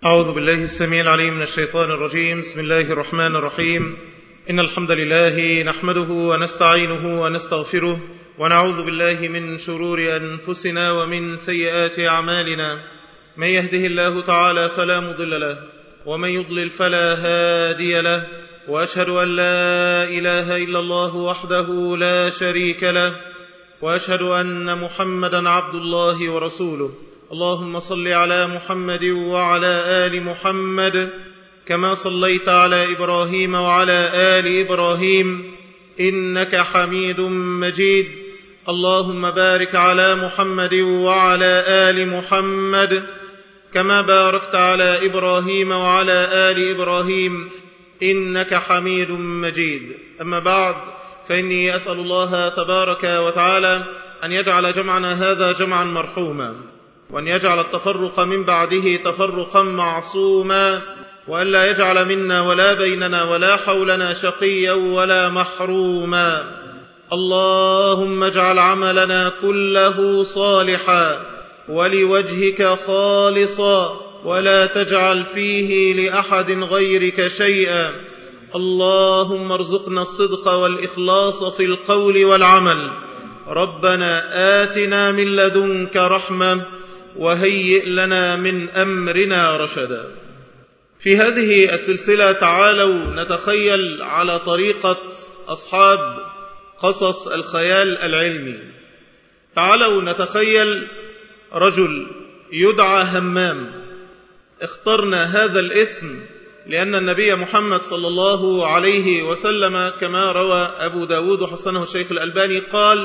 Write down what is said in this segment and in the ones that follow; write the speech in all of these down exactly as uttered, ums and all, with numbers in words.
أعوذ بالله السميع العليم من الشيطان الرجيم. بسم الله الرحمن الرحيم. إن الحمد لله نحمده ونستعينه ونستغفره ونعوذ بالله من شرور أنفسنا ومن سيئات أعمالنا. من يهده الله تعالى فلا مضل له ومن يضلل فلا هادي له، وأشهد أن لا إله إلا الله وحده لا شريك له، وأشهد أن محمدا عبد الله ورسوله. اللهم صل على محمد وعلى آل محمد كما صليت على إبراهيم وعلى آل إبراهيم إنك حميد مجيد. اللهم بارك على محمد وعلى آل محمد كما باركت على إبراهيم وعلى آل إبراهيم إنك حميد مجيد. أما بعد، فإني أسأل الله تبارك وتعالى أن يجعل جمعنا هذا جمعا مرحوما، وأن يجعل التفرق من بعده تفرقا معصوما، وأن لا يجعل منا ولا بيننا ولا حولنا شقيا ولا محروما. اللهم اجعل عملنا كله صالحا ولوجهك خالصا، ولا تجعل فيه لأحد غيرك شيئا. اللهم ارزقنا الصدق والإخلاص في القول والعمل. ربنا آتنا من لدنك رحمة وهيئ لنا من أمرنا رشدا. في هذه السلسلة تعالوا نتخيل على طريقة أصحاب قصص الخيال العلمي. تعالوا نتخيل رجل يدعى همام. اخترنا هذا الاسم لأن النبي محمد صلى الله عليه وسلم كما روى أبو داود وحسنه الشيخ الألباني قال: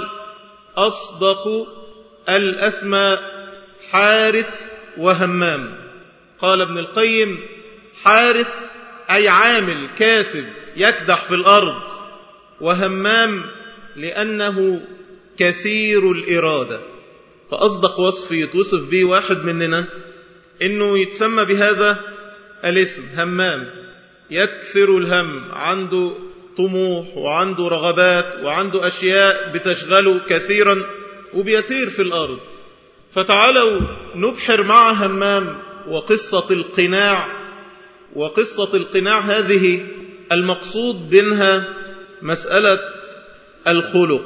أصدق الأسماء حارث وهمام. قال ابن القيم: حارث أي عامل كاسب يكدح في الأرض، وهمام لأنه كثير الإرادة. فأصدق وصف يتوصف به واحد مننا إنه يتسمى بهذا الاسم همام، يكثر الهم، عنده طموح وعنده رغبات وعنده أشياء بتشغله كثيرا وبيسير في الأرض. فتعالوا نبحر مع همام وقصة القناع. وقصة القناع هذه المقصود منها مسألة الخلق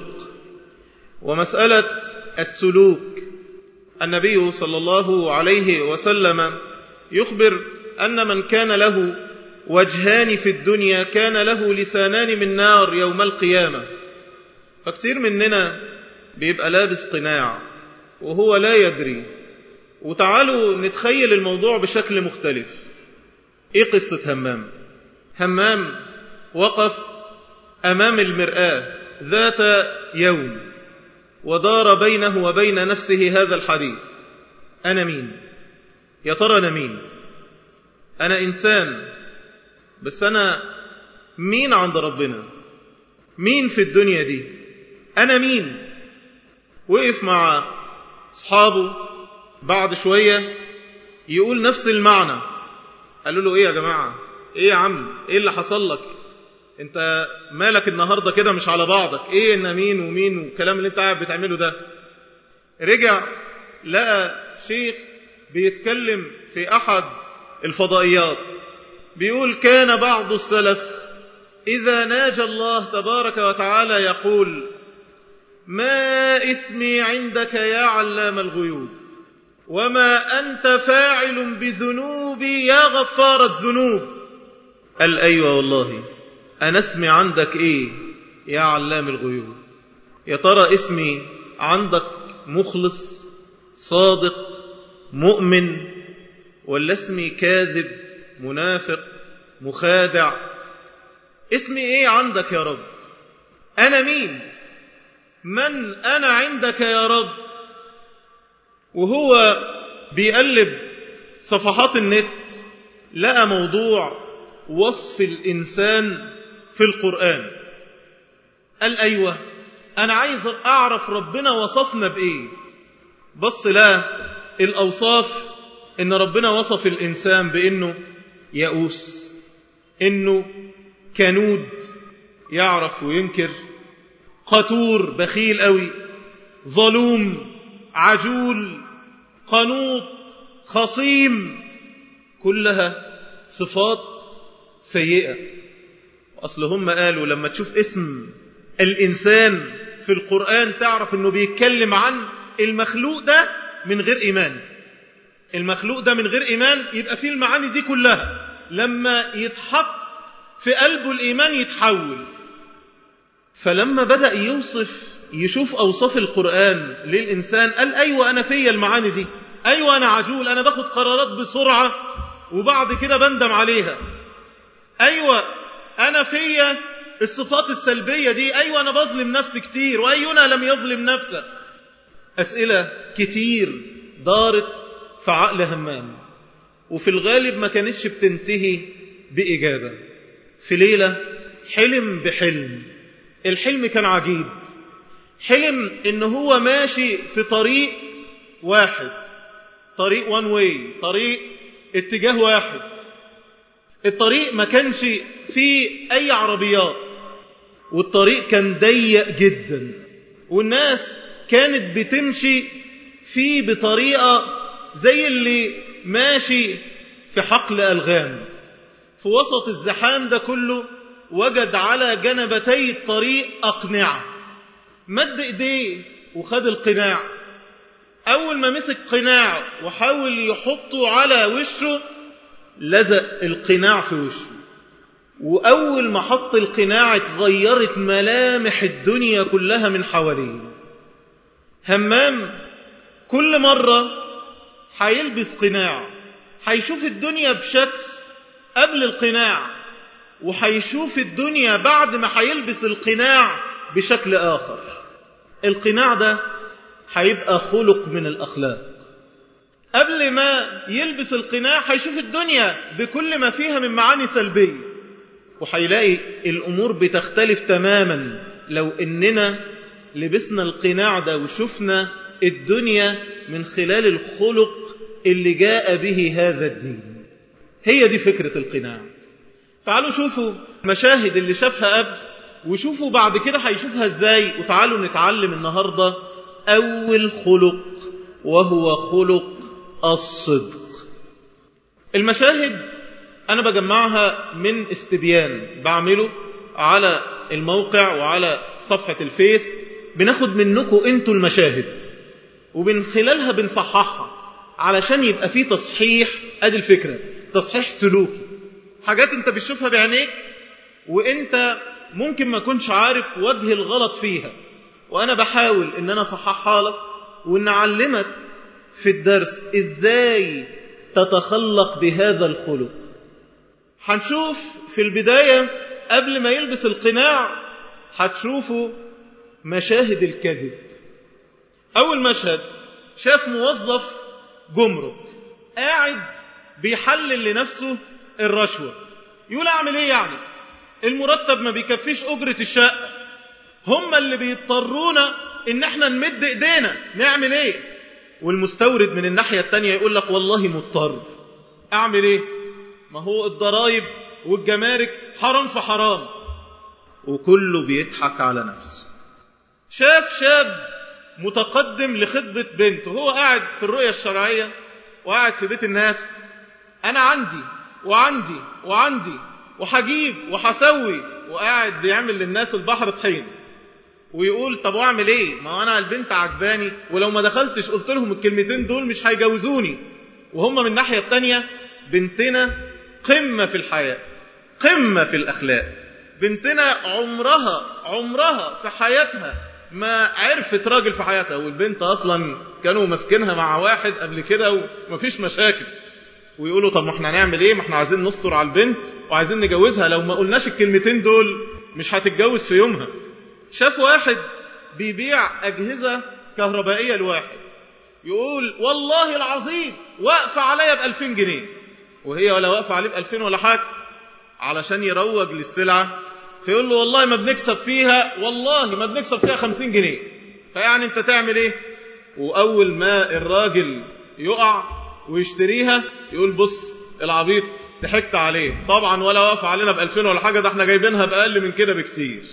ومسألة السلوك. النبي صلى الله عليه وسلم يخبر أن من كان له وجهان في الدنيا كان له لسانان من نار يوم القيامة. فكثير مننا بيبقى لابس قناع وهو لا يدري. وتعالوا نتخيل الموضوع بشكل مختلف. ايه قصة همام؟ همام وقف أمام المرآة ذات يوم ودار بينه وبين نفسه هذا الحديث: أنا مين؟ يا ترى أنا مين؟ أنا إنسان، بس أنا مين عند ربنا؟ مين في الدنيا دي؟ أنا مين؟ وقف مع أصحابه بعد شوية يقول نفس المعنى. قالوا له: إيه يا جماعة؟ إيه يا عم؟ إيه اللي حصل لك؟ أنت مالك النهاردة كده مش على بعضك؟ إيه إن مين ومين والكلام اللي أنت قاعد بتعمله ده؟ رجع لقى شيخ بيتكلم في أحد الفضائيات بيقول: كان بعض السلف إذا ناجى الله تبارك وتعالى يقول: ما اسمي عندك يا علام الغيوب، وما أنت فاعل بذنوبي يا غفار الذنوب. قال: أيوة والله، أنا اسمي عندك إيه يا علام الغيوب؟ يا ترى اسمي عندك مخلص صادق مؤمن، ولا اسمي كاذب منافق مخادع؟ اسمي إيه عندك يا رب؟ أنا مين؟ من أنا عندك يا رب؟ وهو بيقلب صفحات النت لقى موضوع وصف الإنسان في القرآن. قال: أيوة، أنا عايز أعرف ربنا وصفنا بإيه. بص لا الأوصاف، إن ربنا وصف الإنسان بإنه يئوس، إنه كنود يعرف وينكر، قتور بخيل قوي، ظلوم، عجول، قنوط، خصيم. كلها صفات سيئة. أصل هم قالوا لما تشوف اسم الإنسان في القرآن تعرف أنه بيتكلم عن المخلوق ده من غير إيمان. المخلوق ده من غير إيمان يبقى فيه المعاني دي كلها، لما يتحط في قلبه الإيمان يتحول. فلما بدأ يوصف يشوف أوصاف القرآن للإنسان قال أيوة أنا فيا المعاني دي، أيوة أنا عجول، أنا باخد قرارات بسرعة وبعد كده بندم عليها، أيوة أنا فيا الصفات السلبية دي، أيوة أنا بظلم نفسي كتير، وأينا لم يظلم نفسه. أسئلة كتير دارت في عقل همام، وفي الغالب ما كانتش بتنتهي بإجابة. في ليلة حلم بحلم، الحلم كان عجيب. حلم إنه هو ماشي في طريق واحد، طريق وان واي، طريق اتجاه واحد. الطريق ما كانش فيه أي عربيات، والطريق كان ضيق جدا، والناس كانت بتمشي فيه بطريقة زي اللي ماشي في حقل ألغام. في وسط الزحام ده كله وجد على جنبتي الطريق أقنعة، مد إيديه وخد القناع. أول ما مسك قناع وحاول يحطه على وشه لزق القناع في وشه، وأول ما حط القناع اتغيرت ملامح الدنيا كلها من حواليه. همام كل مرة هيلبس قناع هيشوف الدنيا بشكل قبل القناع، وهيشوف الدنيا بعد ما هيلبس القناع بشكل آخر. القناع ده هيبقى خلق من الأخلاق. قبل ما يلبس القناع هيشوف الدنيا بكل ما فيها من معاني سلبية، وهيلاقي الأمور بتختلف تماما لو إننا لبسنا القناع ده وشفنا الدنيا من خلال الخلق اللي جاء به هذا الدين. هي دي فكرة القناع. تعالوا شوفوا مشاهد اللي شافها قبل، وشوفوا بعد كده هيشوفها ازاي، وتعالوا نتعلم النهاردة أول خلق، وهو خلق الصدق. المشاهد أنا بجمعها من استبيان بعمله على الموقع وعلى صفحة الفيس، بناخد منكم انتوا المشاهد ومن خلالها بنصححها علشان يبقى فيه تصحيح. ادي الفكرة، تصحيح سلوكي، حاجات انت بتشوفها بعينيك وانت ممكن ما كنش عارف وجه الغلط فيها، وانا بحاول ان انا اصححها لك وان اعلمك في الدرس ازاي تتخلق بهذا الخلق. هنشوف في البداية قبل ما يلبس القناع هتشوفوا مشاهد الكذب. أول مشهد شاف موظف جمرك قاعد بيحلل لنفسه الرشوة، يقول أعمل إيه يعني؟ المرتب ما بيكفيش أجرة الشقة، هم اللي بيضطرونا إن احنا نمد إيدينا، نعمل إيه؟ والمستورد من الناحية التانية يقول لك والله مضطر، أعمل إيه؟ ما هو الضرائب والجمارك حرام في حرام، وكله بيضحك على نفسه. شاف شاب متقدم لخطبة بنته، هو قاعد في الرؤية الشرعية وقاعد في بيت الناس، أنا عندي وعندي وعندي وحجيب وحسوي، وقاعد بيعمل للناس البحر طحين، ويقول طب واعمل ايه؟ ما انا البنت عجباني، ولو ما دخلتش قلت لهم الكلمتين دول مش هيجوزوني. وهم من الناحية التانية بنتنا قمة في الحياة، قمة في الأخلاق، بنتنا عمرها عمرها في حياتها ما عرفت راجل في حياتها، والبنت أصلا كانوا مسكنها مع واحد قبل كده ومفيش مشاكل، ويقولوا طب ما احنا هنعمل ايه؟ ما احنا عايزين نستر على البنت وعايزين نجوزها، لو ما قلناش الكلمتين دول مش هتتجوز في يومها. شاف واحد بيبيع أجهزة كهربائية لواحد، يقول والله العظيم واقفة عليا بألفين جنيه، وهي ولا واقفة عليه بألفين ولا حاجة، علشان يروج للسلعة فيقول له والله ما بنكسب فيها، والله ما بنكسب فيها خمسين جنيه، فيعني انت تعمل ايه؟ وأول ما الراجل يقع ويشتريها يقول بص العبيط ضحكت عليه، طبعا ولا واقفة علينا بألفين ولا حاجة، ده احنا جايبينها بأقل من كده بكتير.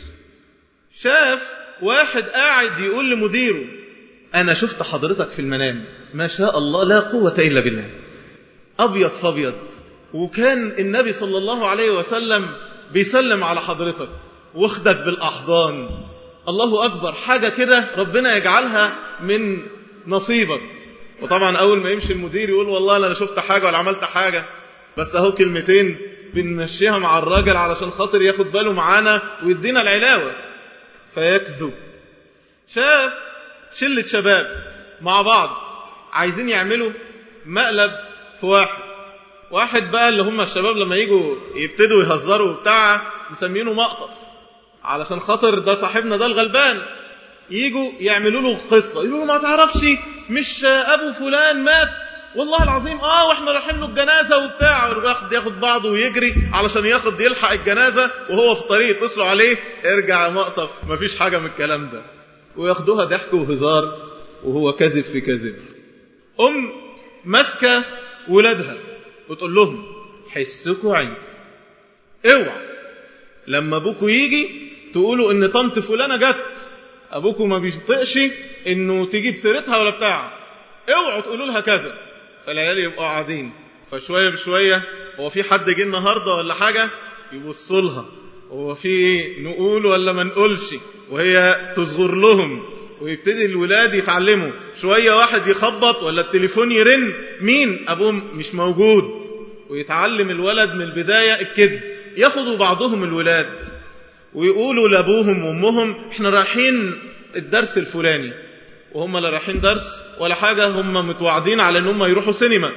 شاف واحد قاعد يقول لمديره أنا شفت حضرتك في المنام، ما شاء الله لا قوة إلا بالله، أبيض فابيض، وكان النبي صلى الله عليه وسلم بيسلم على حضرتك واخدك بالأحضان. الله أكبر، حاجة كده ربنا يجعلها من نصيبك. وطبعا أول ما يمشي المدير يقول والله لا شفت حاجة ولا عملت حاجة، بس أهو كلمتين بنمشيها مع الراجل علشان خاطر ياخد باله معانا ويدينا العلاوة. فيكذب. شاف شلة شباب مع بعض عايزين يعملوا مقلب في واحد واحد بقى اللي هم الشباب لما يجوا يبتدوا يهزروا وبتاع مسمينه مقطف، علشان خاطر ده صاحبنا ده الغلبان. يجوا يعملوا له قصة، يقولوا ما تعرفش مش أبو فلان مات والله العظيم اه واحنا رايحين له الجنازة وبتاع، وياخد ياخد بعضه ويجري علشان ياخد يلحق الجنازة، وهو في طريق يتصلوا عليه ارجع يا مقطف مفيش حاجة من الكلام ده، وياخدوها ضحك وهزار وهو كذب في كذب. أم ماسكة ولادها وتقول لهم حسكوا عين، اوعى لما ابوكوا يجي تقولوا ان طنط فلانة جت، ابوكوا ما بيشطقش انه تجيب سيرتها ولا بتاع، اوعوا تقولوا لها كذا. فالعيال يبقوا قاعدين، فشوية بشوية هو في حد جه النهاردة ولا حاجة، يبصوا لها هو في ايه نقول ولا ما نقولش، وهي تصغر لهم، ويبتدي الولاد يتعلموا. شوية واحد يخبط ولا التليفون يرن، مين؟ أبوه مش موجود، ويتعلم الولد من البداية الكذب. ياخدوا بعضهم الولاد ويقولوا لأبوهم وأمهم احنا رايحين الدرس الفلاني، وهم لا رايحين درس ولا حاجة، هم متوعدين على أنهم يروحوا سينما.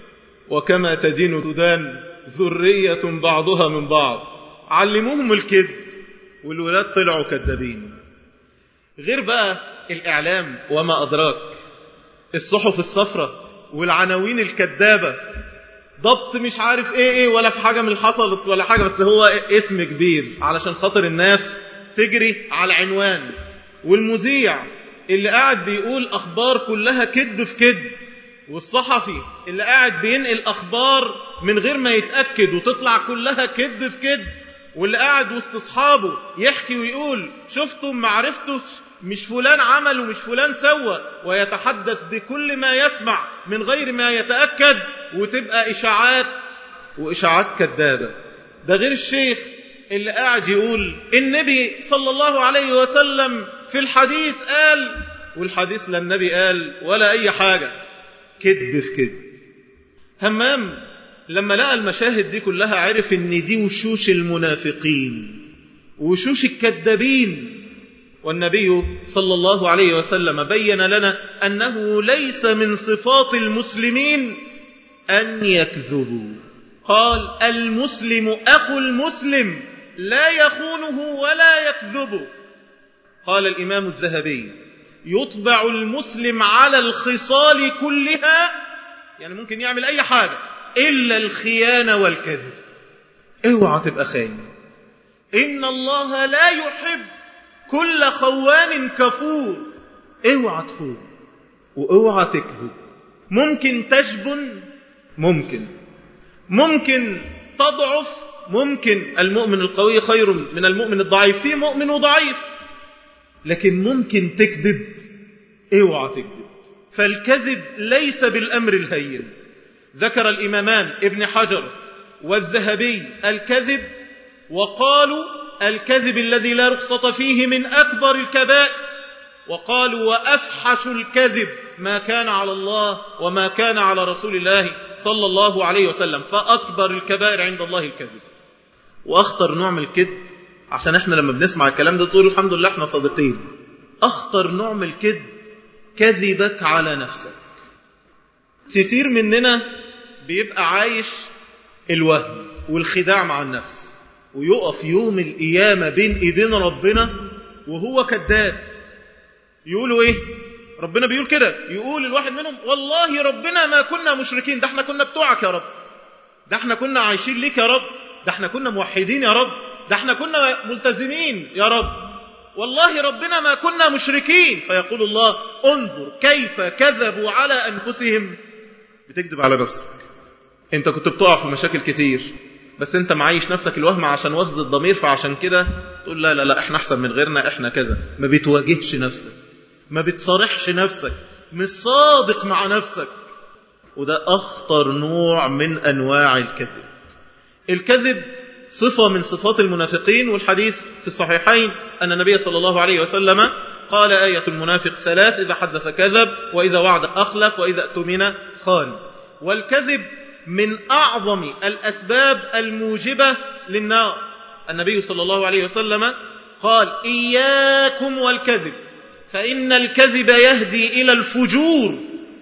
وكما تدين تدان، ذرية بعضها من بعض. علموهم الكذب والولاد طلعوا كذابين. غير بقى الإعلام وما أدراك، الصحف الصفراء والعناوين الكذابة، ضبط مش عارف ايه ايه ولا في حاجة من اللي حصلت ولا حاجة، بس هو اسم كبير علشان خاطر الناس تجري على العنوان. والمذيع اللي قاعد بيقول أخبار كلها كذب في كذب، والصحفي اللي قاعد بينقل أخبار من غير ما يتأكد وتطلع كلها كذب في كذب، واللي قاعد وسط أصحابه يحكي ويقول شفتم ما عرفتش مش فلان عمل ومش فلان سوى، ويتحدث بكل ما يسمع من غير ما يتأكد، وتبقى إشاعات وإشاعات كذابة. ده غير الشيخ اللي قاعد يقول النبي صلى الله عليه وسلم في الحديث قال، والحديث لا النبي قال ولا أي حاجة، كذب في كذب. همام لما لقى المشاهد دي كلها عرف ان دي وشوش المنافقين وشوش الكذابين. والنبي صلى الله عليه وسلم بين لنا أنه ليس من صفات المسلمين أن يكذبوا. قال المسلم أخو المسلم لا يخونه ولا يكذبه. قال الإمام الذهبي يطبع المسلم على الخصال كلها، يعني ممكن يعمل أي حاجة إلا الخيانة والكذب. اوعى تبقى خاين. إن الله لا يحب كل خوان كفور. اوعى تخون واوعى تكذب. ممكن تجبن، ممكن ممكن تضعف، ممكن المؤمن القوي خير من المؤمن الضعيف، في مؤمن وضعيف، لكن ممكن تكذب. اوعى تكذب. فالكذب ليس بالأمر الهين. ذكر الإمامان ابن حجر والذهبي الكذب، وقالوا الكذب الذي لا رخصة فيه من أكبر الكبائر، وقالوا وأفحش الكذب ما كان على الله وما كان على رسول الله صلى الله عليه وسلم، فأكبر الكبائر عند الله الكذب. وأخطر نوع من الكذب، عشان احنا لما بنسمع الكلام ده تقول الحمد لله احنا صادقين، أخطر نوع من الكذب كذبك على نفسك. كتير مننا بيبقى عايش الوهم والخداع مع النفس، ويقف يوم القيامة بين ايدين ربنا وهو كذاب. يقولوا ايه؟ ربنا بيقول كده، يقول الواحد منهم والله ربنا ما كنا مشركين، ده احنا كنا بتوعك يا رب، ده احنا كنا عايشين ليك يا رب، ده احنا كنا موحدين يا رب، ده احنا كنا ملتزمين يا رب، والله ربنا ما كنا مشركين. فيقول الله انظر كيف كذبوا على أنفسهم. بتكذب على نفسك. انت كنت بتقع في مشاكل كتير، بس انت معايش نفسك الوهم عشان وخز الضمير، فعشان كده تقول لا لا لا احنا احسن من غيرنا، احنا كذا. ما بتواجهش نفسك، ما بتصارحش نفسك، مش صادق مع نفسك. وده أخطر نوع من أنواع الكذب. الكذب صفة من صفات المنافقين، والحديث في الصحيحين أن النبي صلى الله عليه وسلم قال آية المنافق ثلاث: إذا حدث كذب، وإذا وعد أخلف، وإذا اؤتمن خان. والكذب من أعظم الأسباب الموجبة للنار. النبي صلى الله عليه وسلم قال: إياكم والكذب، فإن الكذب يهدي إلى الفجور،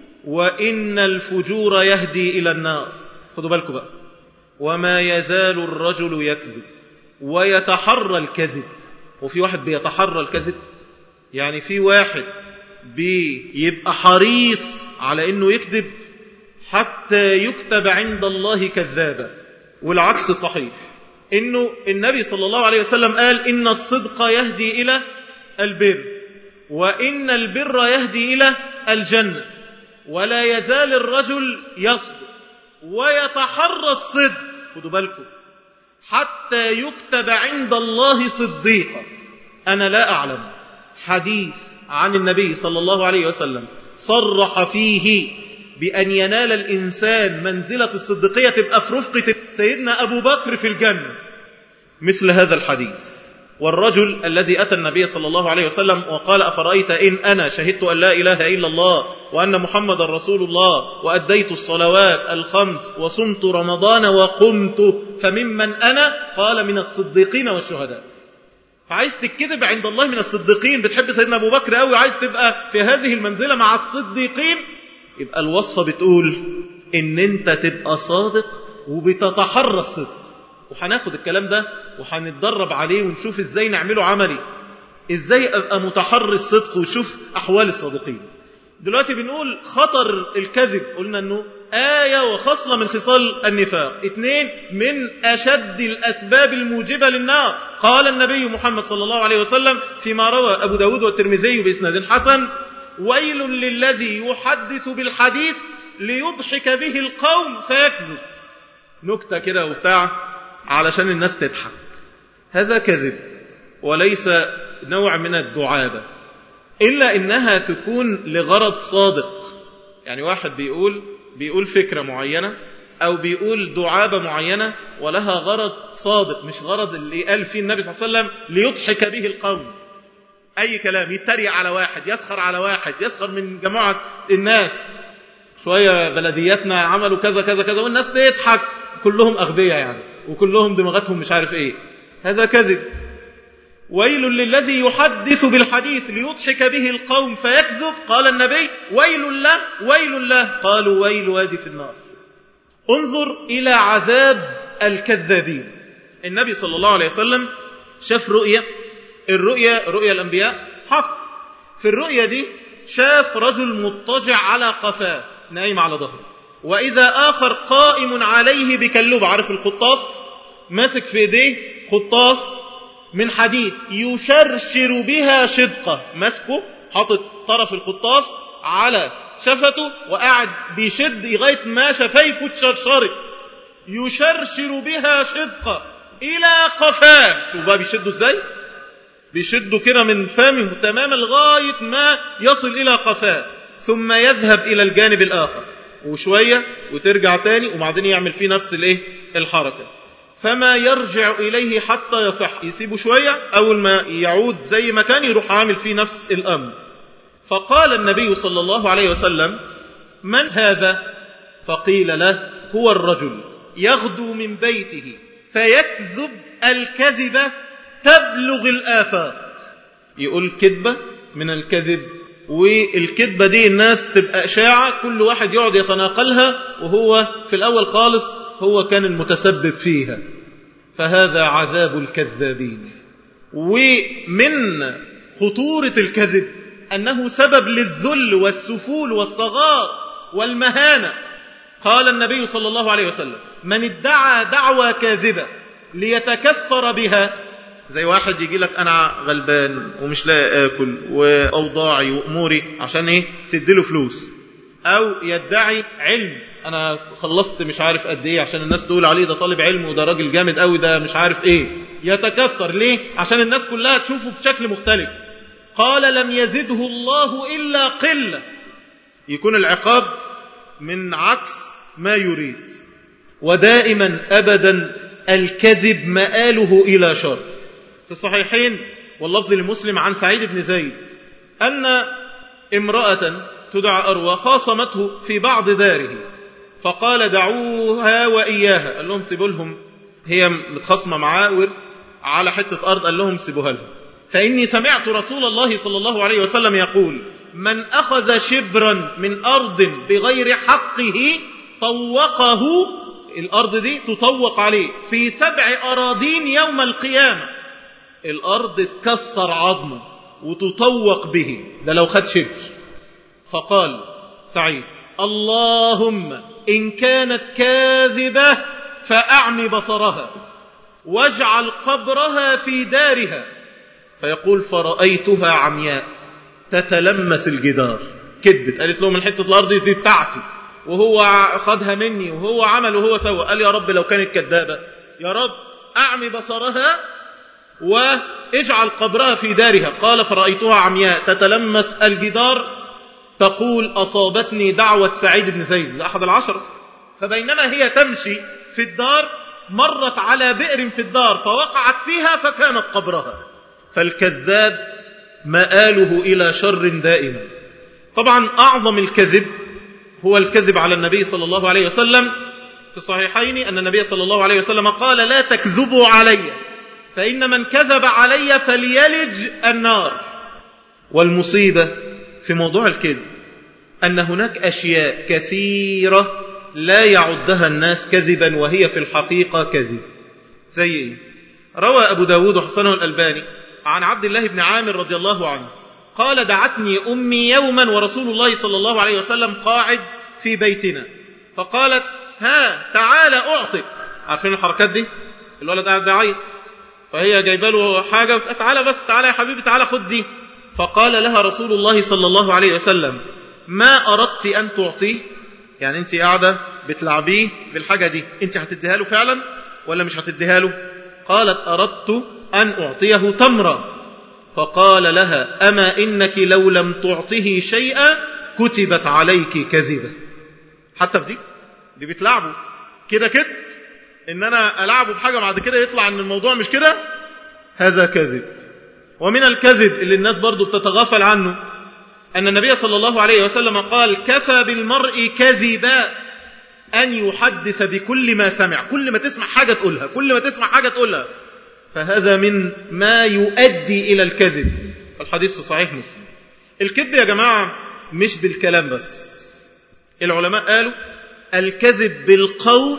وإن الفجور يهدي إلى النار. خذوا بالكم بقى. وما يزال الرجل يكذب ويتحرى الكذب. وفي واحد بيتحرى الكذب، يعني في واحد بيبقى حريص على إنه يكذب حتى يكتب عند الله كذابا. والعكس صحيح، إنه النبي صلى الله عليه وسلم قال: إن الصدق يهدي إلى البر، وإن البر يهدي إلى الجنة. ولا يزال الرجل يصدق ويتحرى الصدق، خدوا بالكم، حتى يكتب عند الله صديقا. أنا لا أعلم حديث عن النبي صلى الله عليه وسلم صرح فيه بأن ينال الإنسان منزلة الصديقية، تبقى في رفقة سيدنا أبو بكر في الجنة، مثل هذا الحديث. والرجل الذي أتى النبي صلى الله عليه وسلم وقال: أفرأيت إن أنا شهدت أن لا إله إلا الله وأن محمد رسول الله وأديت الصلوات الخمس وصمت رمضان وقمت فممن أنا؟ قال: من الصديقين والشهداء. فعايز تكذب عند الله من الصديقين، بتحب سيدنا أبو بكر قوي، عايز تبقى في هذه المنزلة مع الصديقين، يبقى الوصفة بتقول إن أنت تبقى صادق وبتتحرى الصدق. وحناخد الكلام ده وحنتدرب عليه ونشوف ازاي نعمله عملي، ازاي ابقى متحري الصدق وشوف احوال الصادقين. دلوقتي بنقول خطر الكذب، قلنا انه آية وخصلة من خصال النفاق، اثنين من اشد الاسباب الموجبة للنار. قال النبي محمد صلى الله عليه وسلم فيما روى ابو داود والترمذي باسناد حسن: ويل للذي يحدث بالحديث ليضحك به القوم فيكذب. نكتة كده وبتاع علشان الناس تضحك، هذا كذب وليس نوع من الدعابة، إلا إنها تكون لغرض صادق. يعني واحد بيقول بيقول فكرة معينة أو بيقول دعابة معينة ولها غرض صادق، مش غرض اللي قال فيه النبي صلى الله عليه وسلم ليضحك به القوم. أي كلام يتريق على واحد، يسخر على واحد، يسخر من جماعة الناس. شوية بلدياتنا عملوا كذا كذا كذا والناس تضحك، كلهم أغبياء يعني، وكلهم دماغتهم مش عارف إيه. هذا كذب. ويل للذي يحدث بالحديث ليضحك به القوم فيكذب. قال النبي: ويل له ويل له. قالوا: ويل وادي في النار. انظر إلى عذاب الكذابين. النبي صلى الله عليه وسلم شاف رؤية، الرؤية رؤية الأنبياء حق. في الرؤية دي شاف رجل مضطجع على قفاه، نايم على ظهره، وإذا آخر قائم عليه بكلوب، عارف الخطاف، ماسك في يديه خطاف من حديد يشرشر بها شدقه، ماسكه حاطط طرف الخطاف على شفته وقاعد بيشد لغاية ما شفايفه اتشرشرت، يشرشر بها شدقه إلى قفاه. وبقى بيشدوا ازاي؟ بيشدوا كده من فمه تماما لغاية ما يصل إلى قفاه، ثم يذهب إلى الجانب الآخر وشوية وترجع تاني، وبعدين يعمل فيه نفس الايه الحركة، فما يرجع إليه حتى يصح. يسيبه شوية، أول ما يعود زي ما كان يروح عامل فيه نفس الأمر. فقال النبي صلى الله عليه وسلم: من هذا؟ فقيل له: هو الرجل يغدو من بيته فيكذب الكذبة تبلغ الآفاق. يقول كذبة من الكذب، والكذبة دي الناس تبقى إشاعة، كل واحد يقعد يتناقلها وهو في الأول خالص هو كان المتسبب فيها. فهذا عذاب الكذابين. ومن خطورة الكذب أنه سبب للذل والسفول والصغار والمهانة. قال النبي صلى الله عليه وسلم: من ادعى دعوى كاذبة ليتكثر بها، زي واحد يجي لك أنا غلبان ومش لاقي آكل وأوضاعي وأموري، عشان إيه؟ تديله فلوس. أو يدعي علم، أنا خلصت مش عارف قد إيه عشان الناس تقول عليه ده طالب علم وده راجل جامد قوي، ده مش عارف إيه. يتكثر ليه؟ عشان الناس كلها تشوفه بشكل مختلف. قال: لم يزده الله إلا قلة. يكون العقاب من عكس ما يريد. ودائما أبدا الكذب مآله إلى شر. في الصحيحين واللفظ لمسلم عن سعيد بن زيد أن امرأة تدعى أروى خاصمته في بعض داره، فقال دعوها وإياها، قال لهم سيبوا لهم، هي متخاصمة معاه ورث على حتة أرض، قال لهم سيبوها لهم، فإني سمعت رسول الله صلى الله عليه وسلم يقول من أخذ شبرا من أرض بغير حقه طوقه، الأرض دي تطوق عليه في سبع أراضين يوم القيامة، الأرض تكسر عظمه وتطوق به، ده لو خد شبر. فقال سعيد اللهم إن كانت كاذبة فأعمي بصرها واجعل قبرها في دارها. فيقول فرأيتها عمياء تتلمس الجدار، كذبت، قالت لهم الحتة الأرض دي بتاعتي وهو خدها مني وهو عمل وهو سوى. قال يا رب لو كانت كذابة يا رب أعمي بصرها واجعل قبرها في دارها. قال فرأيتها عمياء تتلمس الجدار تقول أصابتني دعوة سعيد بن زيد، أحد العشرة. فبينما هي تمشي في الدار مرت على بئر في الدار فوقعت فيها فكانت قبرها. فالكذاب مآله إلى شر دائما. طبعا أعظم الكذب هو الكذب على النبي صلى الله عليه وسلم. في الصحيحين أن النبي صلى الله عليه وسلم قال لا تكذبوا علي فإن من كذب علي فليلج النار. والمصيبة في موضوع الكذب أن هناك أشياء كثيرة لا يعدها الناس كذبا وهي في الحقيقة كذب. زي إيه؟ روى أبو داود وحسنه الألباني عن عبد الله بن عامر رضي الله عنه قال دعتني أمي يوما ورسول الله صلى الله عليه وسلم قاعد في بيتنا، فقالت ها تعال أعطك. عارفين الحركات دي؟ الولد قاعد بعيط فهي جايبه له حاجة، تعال بس تعال يا حبيبي تعال خد دي. فقال لها رسول الله صلى الله عليه وسلم ما أردت أن تعطيه؟ يعني أنت قاعدة بتلعبيه بالحاجة دي، أنت هتديها له فعلا ولا مش هتديها له؟ قالت أردت أن أعطيه تمرة. فقال لها أما إنك لو لم تعطيه شيئا كتبت عليك كذبة. حتى في دي دي بتلعبه كده كده، إن أنا ألعبه بحاجة بعد كده يطلع أن الموضوع مش كده، هذا كذب. ومن الكذب اللي الناس برضو بتتغافل عنه أن النبي صلى الله عليه وسلم قال كفى بالمرء كذبا أن يحدث بكل ما سمع، كل ما تسمع حاجة تقولها، كل ما تسمع حاجة تقولها، فهذا من ما يؤدي إلى الكذب. الحديث في صحيح مسلم. الكذب يا جماعة مش بالكلام بس، العلماء قالوا الكذب بالقول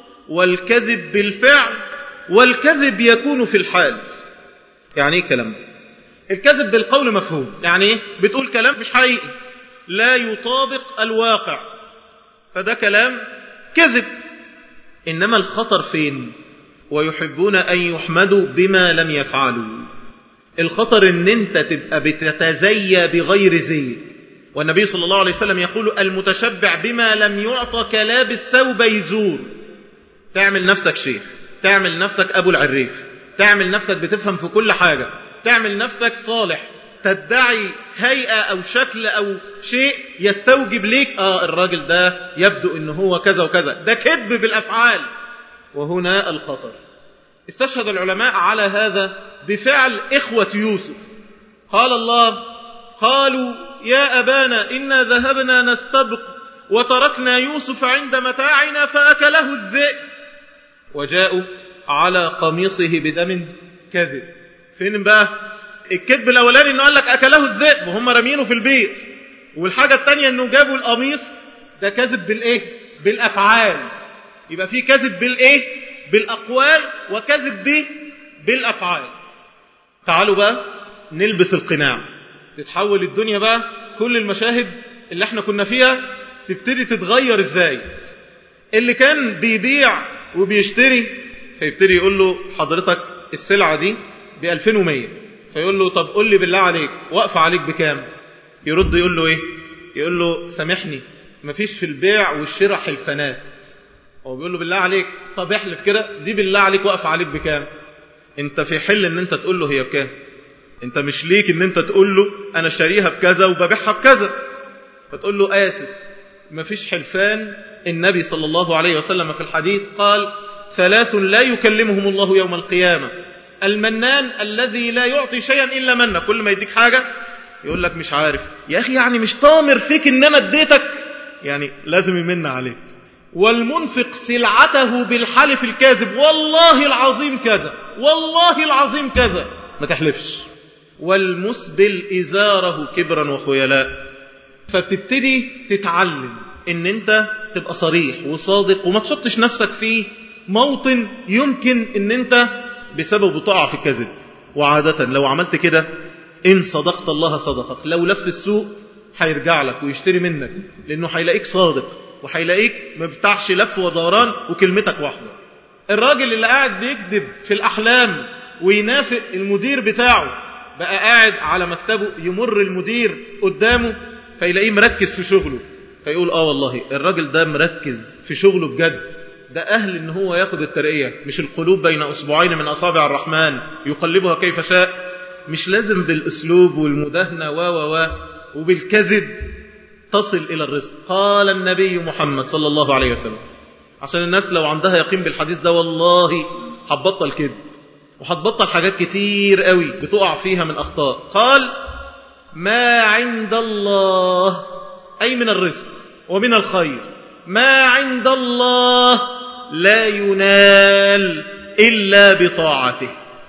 والكذب بالفعل والكذب يكون في الحال. يعني ايه الكلام ده؟ الكذب بالقول مفهوم، يعني ايه؟ بتقول كلام مش حقيقي لا يطابق الواقع، فده كلام كذب. إنما الخطر فين؟ ويحبون أن يحمدوا بما لم يفعلوا. الخطر ان انت تبقى بتتزيى بغير زي. والنبي صلى الله عليه وسلم يقول المتشبع بما لم يعطى كلابس ثوب يزور. تعمل نفسك شيخ، تعمل نفسك أبو العريف، تعمل نفسك بتفهم في كل حاجة، تعمل نفسك صالح، تدعي هيئة أو شكل أو شيء يستوجب ليك آه الراجل ده يبدو إنه هو كذا وكذا. ده كذب بالأفعال، وهنا الخطر. استشهد العلماء على هذا بفعل إخوة يوسف. قال الله قالوا يا أبانا إنا ذهبنا نستبق وتركنا يوسف عند متاعنا فأكله الذئب وجاءوا على قميصه بدم كذب. فين بقى الكذب الأولاني؟ إنه قال لك أكله الذئب وهم رمينه في البير، والحاجة الثانية إنه جابوا القميص. ده كذب بالإيه؟ بالأفعال. يبقى في كذب بالإيه؟ بالأقوال، وكذب به بالأفعال. تعالوا بقى نلبس القناع، تتحول الدنيا بقى، كل المشاهد اللي احنا كنا فيها تبتدي تتغير ازاي. اللي كان بيبيع وبيشتري فيبتدي يقول له حضرتك السلعة دي بألفين ومية، فيقول له طب قول لي بالله عليك واقف عليك بكام؟ يرد يقول له ايه؟ يقول له سامحني مفيش في البيع والشراء حلفانات. هو بيقول له بالله عليك طب احلف كده، دي بالله عليك واقف عليك بكام؟ انت في حل ان انت تقول له هي بكام، انت مش ليك ان انت تقول له انا شاريها بكذا وببيعها بكذا، فتقول له آسف مفيش حلفان. النبي صلى الله عليه وسلم في الحديث قال ثلاث لا يكلمهم الله يوم القيامة: المنان الذي لا يعطي شيئا إلا منه، كل ما يديك حاجة يقول لك مش عارف يا أخي، يعني مش طامر فيك إن أنا اديتك، يعني لازم يمن عليك. والمنفق سلعته بالحلف الكاذب: والله العظيم كذا، والله العظيم كذا، ما تحلفش. والمسبل إزاره كبرا وخيلاء. فتبتدي تتعلم ان انت تبقى صريح وصادق، وما تحطش نفسك في موطن يمكن ان انت بسببه تقع في الكذب. وعادة لو عملت كده ان صدقت الله صدقك، لو لف السوق هيرجع لك ويشتري منك، لانه هيلاقيك صادق وهيلاقيك ما بتاعش لف ودوران وكلمتك واحدة. الراجل اللي قاعد بيكذب في الأحلام وينافق المدير بتاعه، بقى قاعد على مكتبه يمر المدير قدامه فيلاقيه مركز في شغله، فيقول آه والله الراجل ده مركز في شغله بجد، ده أهل إن هو ياخد الترقية. مش القلوب بين أصبعين من أصابع الرحمن يقلبها كيف شاء. مش لازم بالأسلوب والمدهنة و و و وبالكذب تصل إلى الرزق. قال النبي محمد صلى الله عليه وسلم، عشان الناس لو عندها يقين بالحديث ده والله هتبطل كذب، وهتبطل حاجات كتير قوي بتقع فيها من أخطاء. قال: ما عند الله، أي من الرزق ومن الخير، ما عند الله لا ينال إلا بطاعته.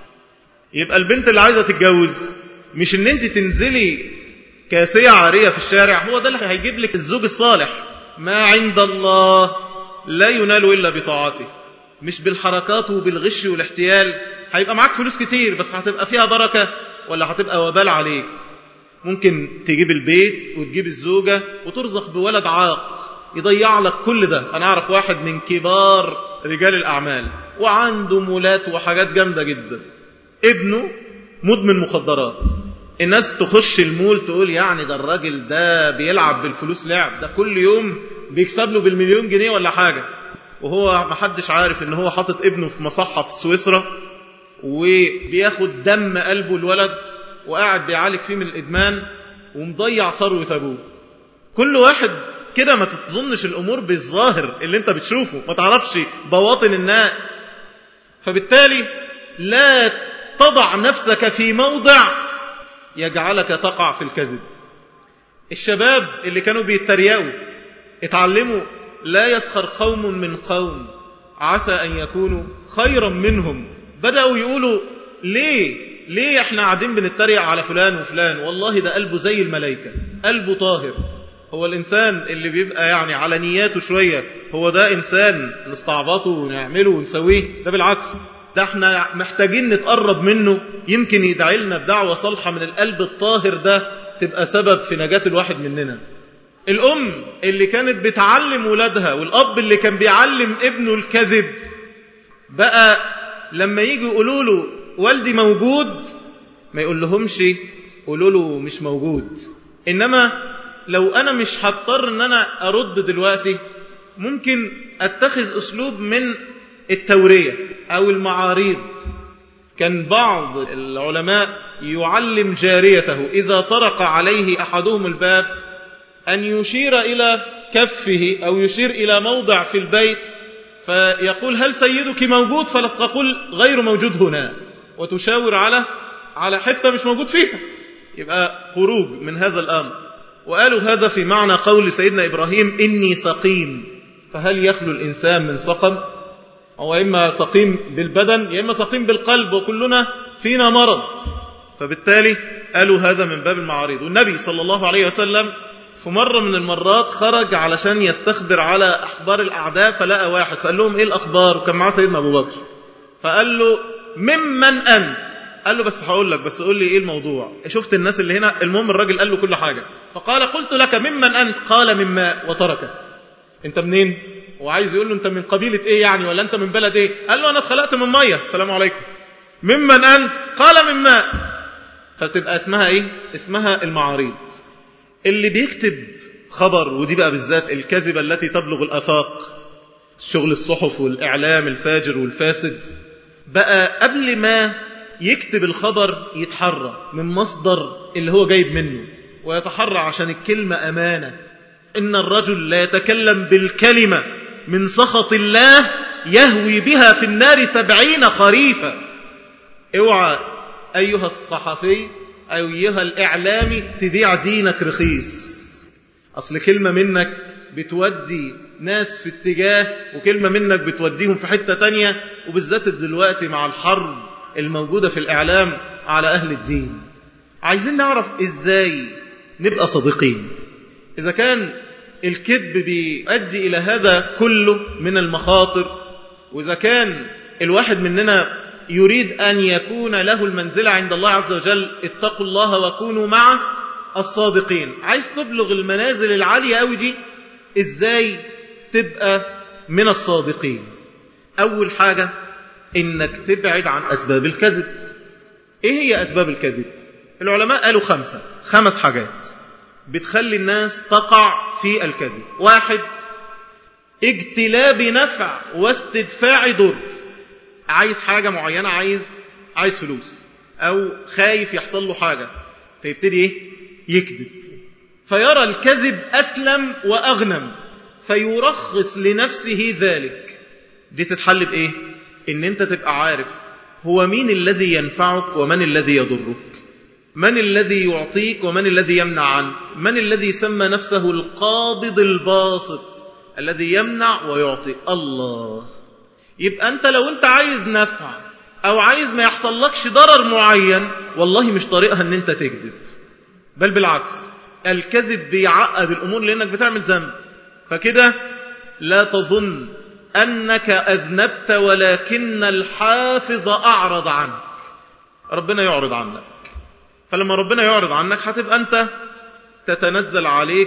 يبقى البنت اللي عايزة تتجوز مش ان انت تنزلي كاسية عارية في الشارع هو ده اللي هيجيب لك الزوج الصالح. ما عند الله لا ينال إلا بطاعته. مش بالحركات وبالغش والاحتيال. هيبقى معاك فلوس كتير بس هتبقى فيها بركة ولا هتبقى وبال عليك. ممكن تجيب البيت وتجيب الزوجة وترزق بولد عاق يضيع لك كل ده. أنا أعرف واحد من كبار رجال الأعمال وعنده مولات وحاجات جامدة جدا، ابنه مدمن مخدرات. الناس تخش المول تقول يعني ده الراجل ده بيلعب بالفلوس لعب، ده كل يوم بيكسب له بالمليون جنيه ولا حاجة، وهو محدش عارف ان هو حاطط ابنه في مصحة في سويسرا وبياخد دم قلبه الولد وقاعد بيعالج فيه من الإدمان ومضيع ثروة أبوه. كل واحد كده. ما تظنش الأمور بالظاهر اللي انت بتشوفه، ما تعرفش بواطن الناس. فبالتالي لا تضع نفسك في موضع يجعلك تقع في الكذب. الشباب اللي كانوا بيتريقوا اتعلموا لا يسخر قوم من قوم عسى أن يكونوا خيرا منهم. بدأوا يقولوا ليه ليه احنا قاعدين بنتريق على فلان وفلان، والله ده قلبه زي الملائكة، قلبه طاهر. هو الإنسان اللي بيبقى يعني على نياته شوية هو ده إنسان نستعبطه ونعمله ونسويه؟ ده بالعكس، ده احنا محتاجين نتقرب منه، يمكن يدعي لنا بدعوة صالحة من القلب الطاهر ده تبقى سبب في نجاة الواحد مننا. الأم اللي كانت بتعلم ولادها والأب اللي كان بيعلم ابنه الكذب، بقى لما يجي يقولوا له والدي موجود ما يقول لهمش قولوا له مش موجود. إنما لو أنا مش هضطر أن أنا أرد دلوقتي ممكن أتخذ أسلوب من التورية أو المعاريض. كان بعض العلماء يعلم جاريته إذا طرق عليه أحدهم الباب أن يشير إلى كفه أو يشير إلى موضع في البيت فيقول هل سيدك موجود؟ فتقول غير موجود هنا، وتشاور على على حتة مش موجود فيها. يبقى خروج من هذا الأمر. وقالوا هذا في معنى قول سيدنا إبراهيم إني سقيم. فهل يخلو الإنسان من سقم؟ أو إما سقيم بالبدن يا إما سقيم بالقلب، وكلنا فينا مرض. فبالتالي قالوا هذا من باب المعارض. والنبي صلى الله عليه وسلم في مرة من المرات خرج علشان يستخبر على أخبار الأعداء، فلقى واحد فقال لهم إيه الأخبار؟ وكان معاه سيدنا أبو بكر. فقال له ممن أنت؟ قال له بس هقول لك، بس قول لي إيه الموضوع. شفت الناس اللي هنا؟ المهم الراجل قال له كل حاجة. فقال قلت لك ممن أنت؟ قال من ماء وتركه. أنت منين؟ وعايز يقول له أنت من قبيلة إيه يعني، ولا أنت من بلد إيه؟ قال له أنا اتخلقت من مية. السلام عليكم. ممن أنت؟ قال من ماء. فتبقى اسمها إيه؟ اسمها المعاريض. اللي بيكتب خبر، ودي بقى بالذات الكذبة التي تبلغ الآفاق، شغل الصحف والإعلام الفاجر والفاسد، بقى قبل ما يكتب الخبر يتحرى من مصدر اللي هو جايب منه، ويتحرى عشان الكلمة أمانة، إن الرجل لا يتكلم بالكلمة من سخط الله يهوي بها في النار سبعين خريفا. اوعى أيها الصحفي أو أيها الإعلامي تبيع دينك رخيص. أصل كلمة منك بتودي ناس في اتجاه وكلمة منك بتوديهم في حتة تانية، وبالذات دلوقتي مع الحرب الموجودة في الإعلام على أهل الدين. عايزين نعرف إزاي نبقى صادقين. إذا كان الكذب بيؤدي إلى هذا كله من المخاطر، وإذا كان الواحد مننا يريد أن يكون له المنزلة عند الله عز وجل، اتقوا الله وكونوا مع الصادقين. عايز تبلغ المنازل العالية أوي دي، إزاي تبقى من الصادقين؟ أول حاجة إنك تبعد عن أسباب الكذب. إيه هي أسباب الكذب؟ العلماء قالوا خمسة خمس حاجات بتخلي الناس تقع في الكذب. واحد، اجتلاب نفع واستدفاع ضر. عايز حاجة معينة، عايز عايز فلوس، أو خايف يحصل له حاجة، فيبتدي إيه؟ يكذب، فيرى الكذب أسلم وأغنم فيرخص لنفسه ذلك. دي تتحل بإيه؟ إن أنت تبقى عارف هو مين الذي ينفعك ومن الذي يضرك، من الذي يعطيك ومن الذي يمنع عنك، من الذي سمى نفسه القابض الباسط الذي يمنع ويعطي. الله. يبقى أنت لو أنت عايز نفع أو عايز ما يحصل لكش ضرر معين، والله مش طريقها أن أنت تكذب، بل بالعكس، الكذب بيعقد الأمور لأنك بتعمل ذنب. فكده لا تظن أنك أذنبت، ولكن الحافظ أعرض عنك. ربنا يعرض عنك، فلما ربنا يعرض عنك هتبقى أنت تتنزل عليك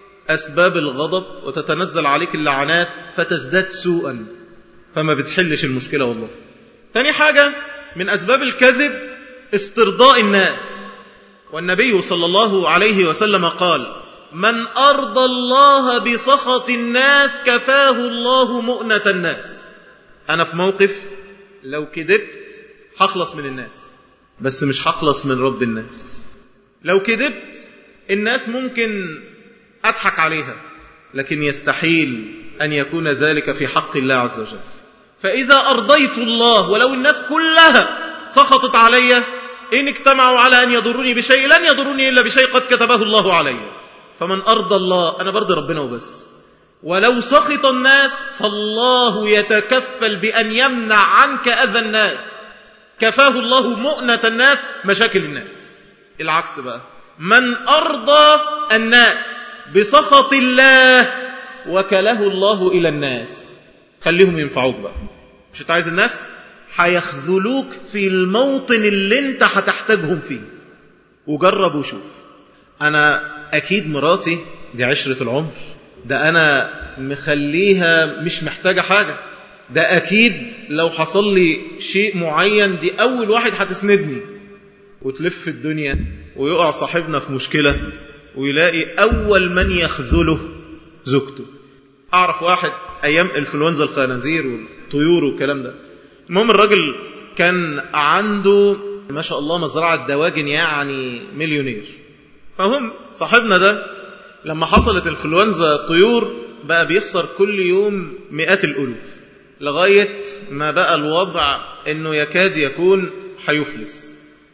أسباب الغضب وتتنزل عليك اللعنات فتزداد سوءا، فما بتحلش المشكلة والله. تاني حاجة من أسباب الكذب استرضاء الناس. والنبي صلى الله عليه وسلم قال: من أرضى الله بسخط الناس كفاه الله مؤنة الناس. أنا في موقف لو كذبت هخلص من الناس، بس مش هخلص من رب الناس. لو كذبت الناس ممكن أضحك عليها، لكن يستحيل أن يكون ذلك في حق الله عز وجل. فإذا أرضيت الله ولو الناس كلها سخطت علي، إن اجتمعوا على أن يضروني بشيء لن يضروني إلا بشيء قد كتبه الله علي. فمن أرضى الله، أنا برضي ربنا وبس. ولو سخط الناس فالله يتكفل بأن يمنع عنك أذى الناس، كفاه الله مؤنة الناس، مشاكل الناس. العكس بقى، من أرضى الناس بسخط الله وكله الله إلى الناس، خليهم ينفعوك بقى. مش انت عايز الناس هيخذلوك في الموطن اللي انت هتحتاجهم فيه. وجرب وشوف. أنا أكيد مراتي دي عشرة العمر، ده أنا مخليها مش محتاجة حاجة، ده أكيد لو حصل لي شيء معين دي أول واحد هتسندني. وتلف الدنيا ويقع صاحبنا في مشكلة ويلاقي أول من يخذله زوجته. أعرف واحد أيام الفلونزا الخنازير والطيور والكلام ده، المهم الراجل كان عنده ما شاء الله مزرعة دواجن، يعني مليونير. فهم صاحبنا ده لما حصلت الفلونزا الطيور بقى بيخسر كل يوم مئات الألوف، لغاية ما بقى الوضع أنه يكاد يكون حيفلس.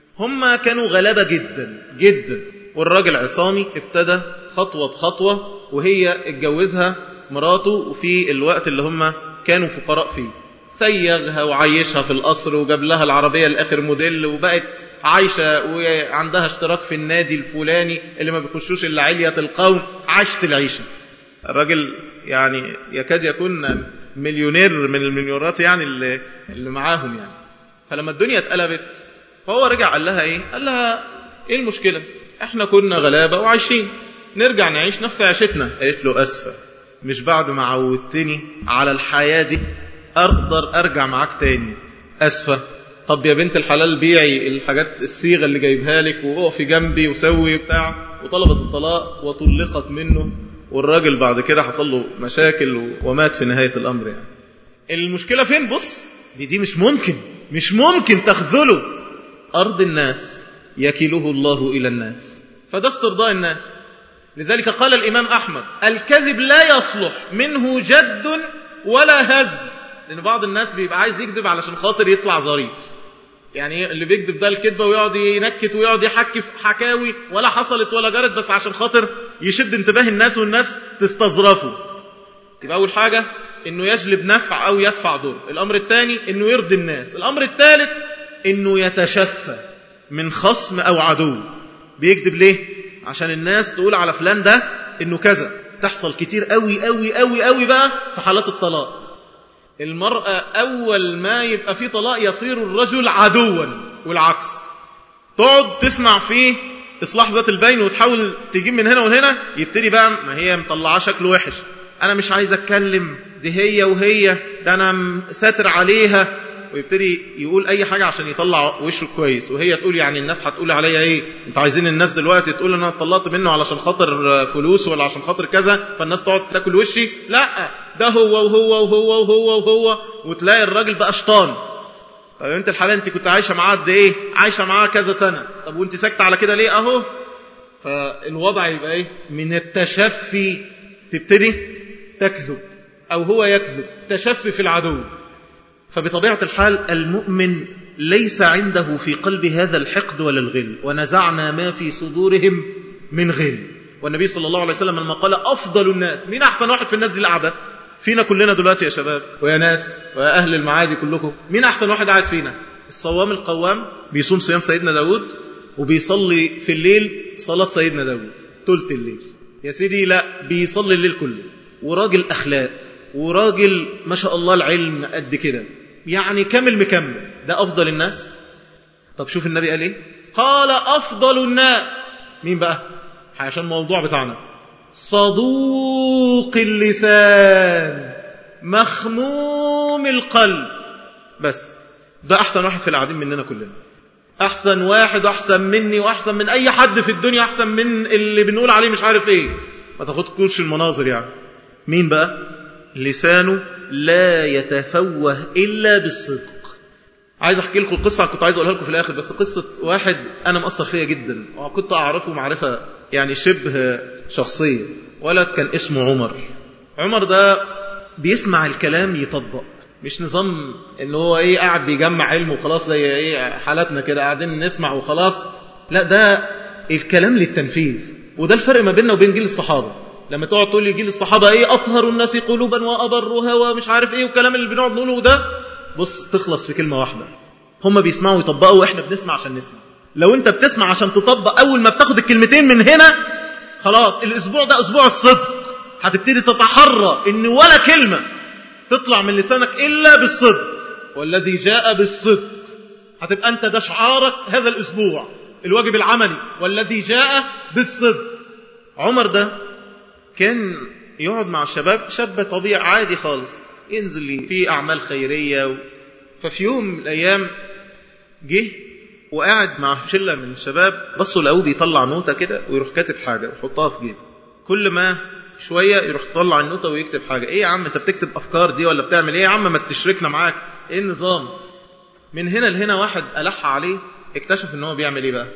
هم كانوا غلابة جدا جدا، والراجل عصامي ابتدى خطوة بخطوة، وهي اتجوزها مراته وفي الوقت اللي هم كانوا فقراء فيه، سيغها وعيشها في القصر وجاب لها العربية الآخر موديل، وبقت عايشة وعندها اشتراك في النادي الفلاني اللي ما بيخشوش إلا علية القوم. عاشت العيشة. الراجل يعني يكاد يكون مليونير من المليونيرات يعني اللي, اللي معاهم يعني. فلما الدنيا اتقلبت فهو رجع قال لها ايه؟ قال لها ايه المشكلة؟ احنا كنا غلابة وعايشين، نرجع نعيش نفس عيشتنا. قالت له أسفة، مش بعد ما عودتني على الحياة دي أقدر أرجع معاك تاني. أسفة. طب يا بنت الحلال بيعي الحاجات الصيغة اللي جايبها لك وقفي جنبي وسوي بتاع. وطلبت الطلاق وطلقت منه، والراجل بعد كده حصل له مشاكل ومات في نهاية الأمر يعني. المشكلة فين؟ بص، دي دي مش ممكن مش ممكن تخذله. أرض الناس يكله الله إلى الناس، فده استرضاء الناس. لذلك قال الإمام أحمد الكذب لا يصلح منه جد ولا هزل، لأن بعض الناس بيبقى عايز يكذب علشان خاطر يطلع ظريف. يعني اللي بيكذب ده الكذبة ويقعد ينكت ويقعد يحكي في حكاوي ولا حصلت ولا جرت بس عشان خاطر يشد انتباه الناس والناس تستظرفه. يبقى أول حاجة إنه يجلب نفع أو يدفع ضر. الأمر الثاني إنه يرضي الناس. الأمر الثالث إنه يتشفى من خصم أو عدو. بيكذب ليه؟ عشان الناس تقول على فلان ده إنه كذا. تحصل كتير قوي قوي قوي قوي بقى في حالات الطلاق. المرأة أول ما يبقى في طلاق يصير الرجل عدوا، والعكس. تقعد تسمع فيه إصلاح ذات البين وتحاول تجيب من هنا وهنا، يبتدي بقى ما هي مطلعة شكله وحش، أنا مش عايز أتكلم، دي هي وهي، ده أنا ساتر عليها، ويبتدي يقول أي حاجة عشان يطلع وشه كويس. وهي تقول يعني الناس هتقول عليا إيه؟ أنتوا عايزين الناس دلوقتي تقول أنا طلعت منه علشان خاطر فلوس ولا عشان خاطر كذا، فالناس تقعد تاكل وشي؟ لا، ده هو وهو وهو وهو وهو، وتلاقي الراجل بقى شطان. طب أنت الحالة أنت كنت عايشة معاه قد إيه؟ عايشة معاه كذا سنة، طب وأنت ساكتة على كده ليه؟ أهو. فالوضع يبقى إيه؟ من التشفي تبتدي تكذب أو هو يكذب، تشفي في العدو. فبطبيعة الحال المؤمن ليس عنده في قلب هذا الحقد ولا الغل، ونزعنا ما في صدورهم من غل. والنبي صلى الله عليه وسلم لما قال أفضل الناس، مين أحسن واحد في الناس دي القعدة؟ فينا كلنا دلوقتي يا شباب ويا ناس ويا أهل المعادي كلكم، مين أحسن واحد قاعد فينا؟ الصوام القوام بيصوم صيام سيدنا داود وبيصلي في الليل صلاة سيدنا داود ثلث الليل. يا سيدي لا، بيصلي الليل كله، وراجل أخلاق، وراجل ما شاء الله العلم قد كده، يعني كامل مكمل. ده أفضل الناس؟ طب شوف النبي قال إيه؟ قال أفضل الناس مين بقى؟ عشان الموضوع بتاعنا صدوق اللسان مخموم القلب. بس ده أحسن واحد في القاعدين مننا كلنا، أحسن واحد، وأحسن مني، وأحسن من أي حد في الدنيا، أحسن من اللي بنقول عليه مش عارف إيه. ما تاخدكوش المناظر يعني. مين بقى؟ لسانه لا يتفوه إلا بالصدق. عايز أحكي لكم قصة كنت عايز أقولها لكم في الآخر، بس قصة واحد أنا مأثر فيها جدا وكنت أعرفه معرفة يعني شبه شخصية. ولد كان اسمه عمر. عمر ده بيسمع الكلام يطبق، مش نظام إنه هو إيه قاعد بيجمع علم وخلاص زي إيه حالاتنا كده قاعدين نسمع وخلاص. لا، ده الكلام للتنفيذ. وده الفرق ما بيننا وبين جيل الصحابة. لما تقعد تقول لي جيل الصحابة ايه اطهر الناس قلوبا وابرها ومش عارف ايه والكلام اللي بنقعد نقوله ده، بص تخلص في كلمة واحدة. هم بيسمعوا ويطبقوا واحنا بنسمع عشان نسمع. لو انت بتسمع عشان تطبق، اول ما بتاخد الكلمتين من هنا خلاص الاسبوع ده اسبوع الصدق. هتبتدي تتحرى ان ولا كلمة تطلع من لسانك الا بالصدق، والذي جاء بالصدق. هتبقى انت ده شعارك هذا الاسبوع، الواجب العملي، والذي جاء بالصدق. عمر ده كان يقعد مع الشباب، شاب طبيعي عادي خالص، ينزل في أعمال خيرية و... ففي يوم من الأيام جه وقاعد مع شلة من الشباب، بصوا لقوه بيطلع نوتة كده ويروح كاتب حاجة ويحطها في جيبه. كل ما شوية يروح طلع النوتة ويكتب حاجة. إيه يا عم أنت بتكتب أفكار دي ولا بتعمل إيه يا عم؟ ما تشركنا معاك، إيه النظام؟ من هنا لهنا واحد ألح عليه، اكتشف إن هو بيعمل إيه بقى.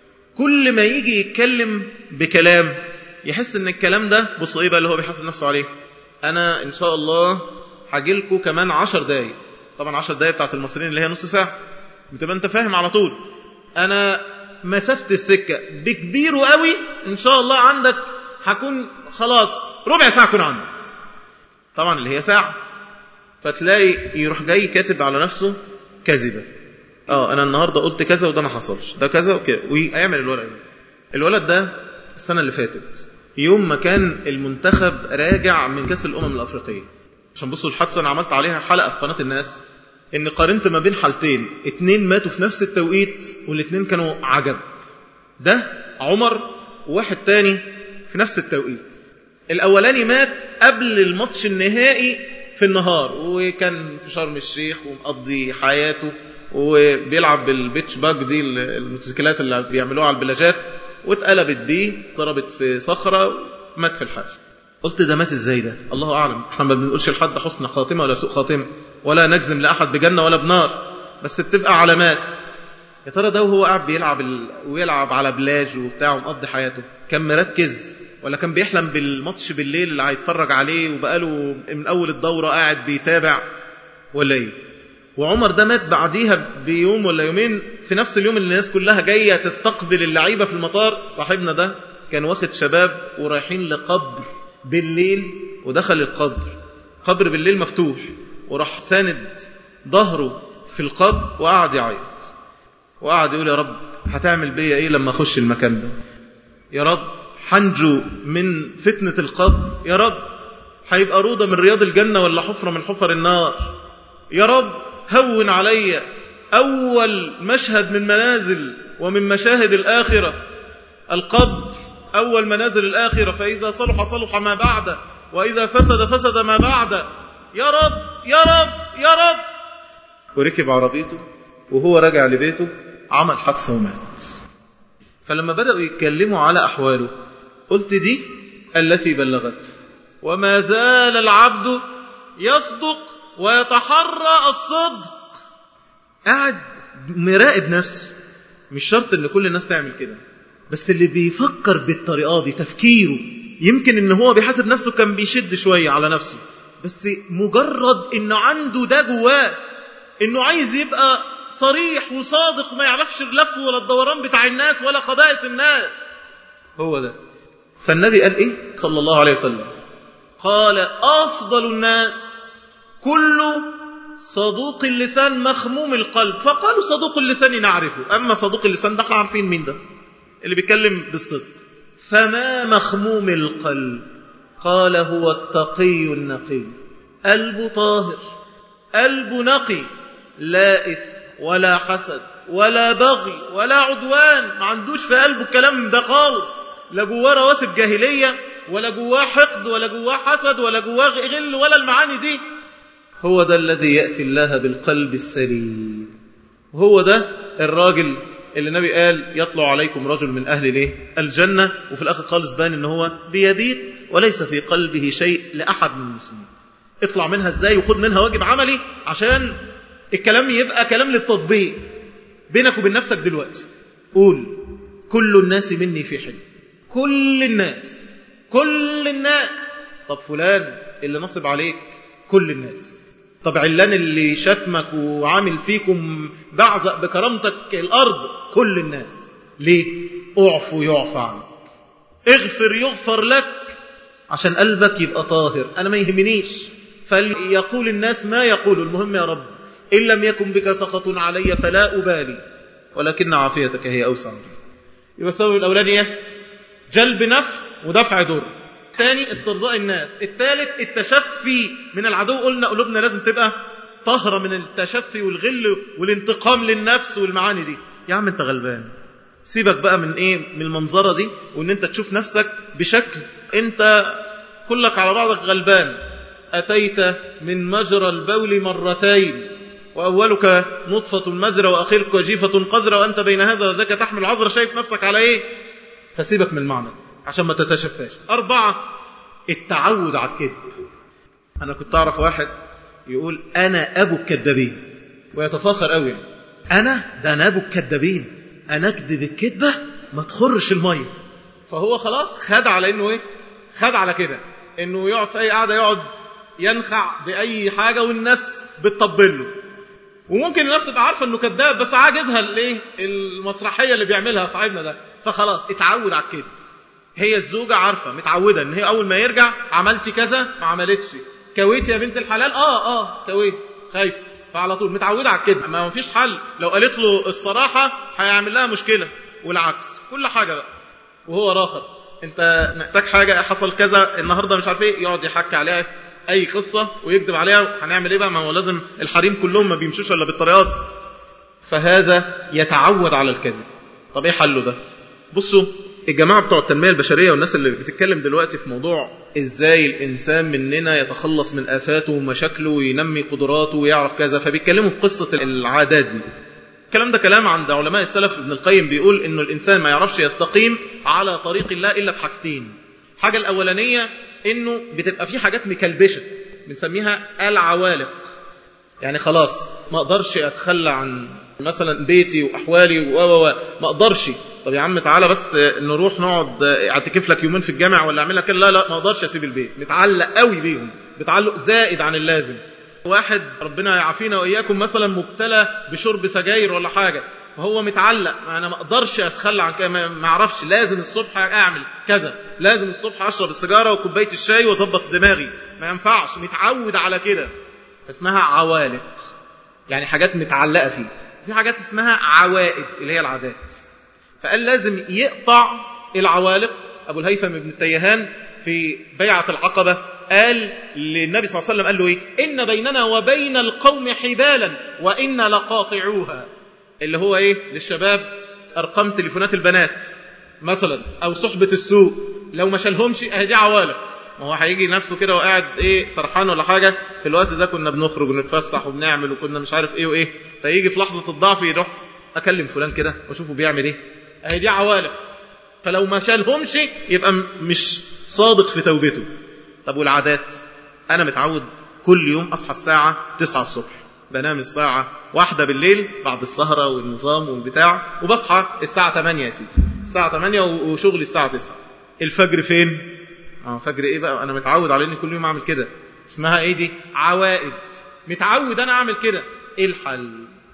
كل ما يجي يتكلم بكلام يحس ان الكلام ده، بصوا ايه بقى اللي هو بيحسن نفسه عليه، انا ان شاء الله هاجيلكوا كمان عشر دقايق. طبعا عشر دقايق بتاعت المصريين اللي هي نص ساعة، بتبقى انت فاهم على طول. انا مسافة السكة بكبيره قوي ان شاء الله عندك هكون خلاص ربع ساعة كون عندك، طبعا اللي هي ساعة. فتلاقي يروح جاي كاتب على نفسه كذبة، اه انا النهاردة قلت كذا وده ما حصلش، ده كذا وكذا، ويعمل الورق ده. الولد ده السنة اللي فاتت يوم ما كان المنتخب راجع من كأس الأمم الأفريقية، عشان بصوا الحادثة أنا عملت عليها حلقة في قناة الناس، إن قارنت ما بين حالتين، اتنين ماتوا في نفس التوقيت والاتنين كانوا عجب. ده عمر، وواحد تاني في نفس التوقيت. الأولاني مات قبل الماتش النهائي في النهار، وكان في شرم الشيخ ومقضي حياته وبيلعب بالبيتش باج دي الموتوسيكلات اللي بيعملوها على البلاجات، واتقلبت دي ضربت في صخرة مات في الحاج. قلت ده مات ازاي ده؟ الله أعلم، احنا ما بنقولش لحد حسن خاتمة ولا سوء خاتمة، ولا نجزم لأحد بجنة ولا بنار، بس بتبقى علامات. يا ترى ده وهو قاعد بيلعب ال... ويلعب على بلاج وبتاع ومقضي حياته كان مركز ولا كان بيحلم بالماتش بالليل اللي هيتفرج عليه وبقاله من أول الدورة قاعد بيتابع ولا إيه؟ وعمر ده مات بعديها بيوم ولا يومين في نفس اليوم اللي الناس كلها جاية تستقبل اللعيبة في المطار. صاحبنا ده كان واخد شباب ورايحين لقبر بالليل، ودخل القبر، قبر بالليل مفتوح، وراح ساند ظهره في القبر وقعد يعيط وقعد يقول يا رب هتعمل بيا ايه لما اخش المكان ده؟ يا رب حنجو من فتنة القبر؟ يا رب هيبقى روضة من رياض الجنة ولا حفرة من حفر النار؟ يا رب هون علي أول مشهد من منازل ومن مشاهد الآخرة، القبر أول منازل الآخرة، فإذا صلح صلح ما بعد وإذا فسد فسد ما بعد. يا رب يا رب يا رب. وركب عربيته وهو راجع لبيته عمل حادثة ومات. فلما بدأوا يتكلموا على أحواله قلت دي التي بلغت، وما زال العبد يصدق ويتحرى الصدق. قاعد مراقب نفسه. مش شرط ان كل الناس تعمل كده، بس اللي بيفكر بالطريقة دي تفكيره يمكن ان هو بيحاسب نفسه كان بيشد شوية على نفسه، بس مجرد انه عنده ده جواه، انه عايز يبقى صريح وصادق وما يعرفش اللف ولا الدوران بتاع الناس ولا خبائث الناس، هو ده. فالنبي قال ايه صلى الله عليه وسلم؟ قال افضل الناس كل صدوق اللسان مخموم القلب. فقالوا صدوق اللسان نعرفه، اما صدوق اللسان ده احنا عارفين مين ده، اللي بيتكلم بالصدق. فما مخموم القلب؟ قال هو التقي النقي، قلبه طاهر، قلبه نقي، لا إثم ولا حسد ولا بغي ولا عدوان، ما عندوش في قلبه الكلام ده خالص، لا جواه رواسب جاهلية ولا جواه حقد ولا جواه حسد ولا جواه غل ولا المعاني دي. هو ده الذي يأتي الله بالقلب السليم. هو ده الراجل اللي النبي قال يطلع عليكم رجل من أهل ليه الجنة، وفي الآخر خالص بان إن هو بيبيت وليس في قلبه شيء لأحد من المسلمين. اطلع منها ازاي وخد منها واجب عملي عشان الكلام يبقى كلام للتطبيق بينك وبين نفسك دلوقتي. قول كل الناس مني في حل، كل الناس كل الناس. طب فلان اللي نصب عليك كل الناس، طب علان اللي شتمك وعامل فيكم بعزق بكرامتك الأرض كل الناس. ليه؟ اعفو يعفى عنك، اغفر يغفر لك، عشان قلبك يبقى طاهر. أنا ما يهمنيش فليقول الناس ما يقول، المهم يا رب إن لم يكن بك سخط علي فلا أبالي ولكن عافيتك هي أوسع. يبقى السبب الأولاني جلب نفع ودفع ضر، الثاني استرضاء الناس، الثالث التشفي من العدو. قلنا قلوبنا لازم تبقى طهرة من التشفي والغل والانتقام للنفس والمعاني دي. يا عم انت غلبان، سيبك بقى من ايه، من المنظرة دي، وان انت تشوف نفسك بشكل انت كلك على بعضك غلبان. أتيت من مجرى البول مرتين وأولك نطفة مذرة وأخيرك جيفة قذرة وأنت بين هذا وذاك تحمل عذرة. شايف نفسك على ايه؟ فسيبك من المعنى عشان ما تتشفاش. أربعة التعود على الكذب. أنا كنت أعرف واحد يقول أنا أبو الكذابين ويتفاخر قوي، أنا ده أنا أبو الكذابين، أنا أكذب الكذبة ما تخرش المية. فهو خلاص خد على إنه إيه، خد على كده إنه يقعد في أي قاعدة يقعد ينخع بأي حاجة والناس بتطبل له، وممكن الناس تبقى عارفة إنه كذاب بس عاجبها الإيه المسرحية اللي بيعملها صاحبنا ده، فخلاص اتعود على الكذب. هي الزوجة عارفة متعودة إن هي أول ما يرجع عملتي كذا ما عملتش، كويت يا بنت الحلال آه آه كويت، خايف، فعلى طول متعودة على الكذب. ما فيش حل، لو قالت له الصراحة هيعمل لها مشكلة، والعكس كل حاجة بقى. وهو راخر انت محتاج حاجة، حصل كذا النهاردة مش عارف ايه، يقعد يحكي عليها اي قصة ويكذب عليها. هنعمل ايه بقى؟ ما هو لازم الحريم كلهم ما بيمشوش الا بالطريقات. فهذا يتعود على الكذب. طب ايه حله ده؟ بصوا الجماعة بتوع التنمية البشرية والناس اللي بتتكلم دلوقتي في موضوع ازاي الانسان مننا يتخلص من آفاته ومشاكله وينمي قدراته ويعرف كذا، فبيتكلموا بقصة العادات دي. الكلام ده كلام عند علماء السلف. ابن القيم بيقول انه الانسان ما يعرفش يستقيم على طريق الله الا بحاجتين. حاجة الاولانية انه بتبقى في حاجات مكلبشة بنسميها العوالق، يعني خلاص ما اقدرش اتخلى عن مثلا بيتي واحوالي و ما اقدرش، طب يا عم تعالى بس نروح نقعد اعتكف لك يومين في الجامع ولا اعمل لك، لا لا ما اقدرش اسيب البيت، متعلق قوي بيهم بتعلق زائد عن اللازم. واحد ربنا يعافينا واياكم مثلا مبتلى بشرب سجاير ولا حاجه، فهو متعلق، انا ما اقدرش اتخلى عن كده، ما اعرفش، لازم الصبح اعمل كذا، لازم الصبح اشرب السيجاره وكوبايه الشاي واظبط دماغي، ما ينفعش، متعود على كده، فاسمها عوالق، يعني حاجات متعلقه فيه. في حاجات اسمها عوائد اللي هي العادات، فقال لازم يقطع العوالق. ابو الهيثم بن التيهان في بيعه العقبه قال للنبي صلى الله عليه وسلم، قال له ايه؟ ان بيننا وبين القوم حبالا وان لقاطعوها، اللي هو ايه للشباب؟ ارقام تليفونات البنات مثلا، او صحبه السوق، لو ما شالهمش اهدي عوالق. ما هو هيجي نفسه كده وقاعد ايه سرحان ولا حاجه، في الوقت ده كنا بنخرج ونتفسح وبنعمل وكنا مش عارف ايه وايه، فيجي في لحظه الضعف يروح اكلم فلان كده واشوفه بيعمل ايه، اهدي عوالق. فلو ما شالهمش يبقى مش صادق في توبته. طب والعادات؟ انا متعود كل يوم اصحى الساعه تسعة الصبح، بنام الساعه واحدة بالليل بعد السهره والنظام والبتاع، وبصحى الساعه ثمانية يا سيدي، الساعه ثمانية وشغلي الساعه تسعة. الفجر فين؟ اه فجر ايه بقى؟ انا متعود على اني كل يوم اعمل كده، اسمها ايه دي؟ عوائد، متعود انا اعمل كده. ايه الحل؟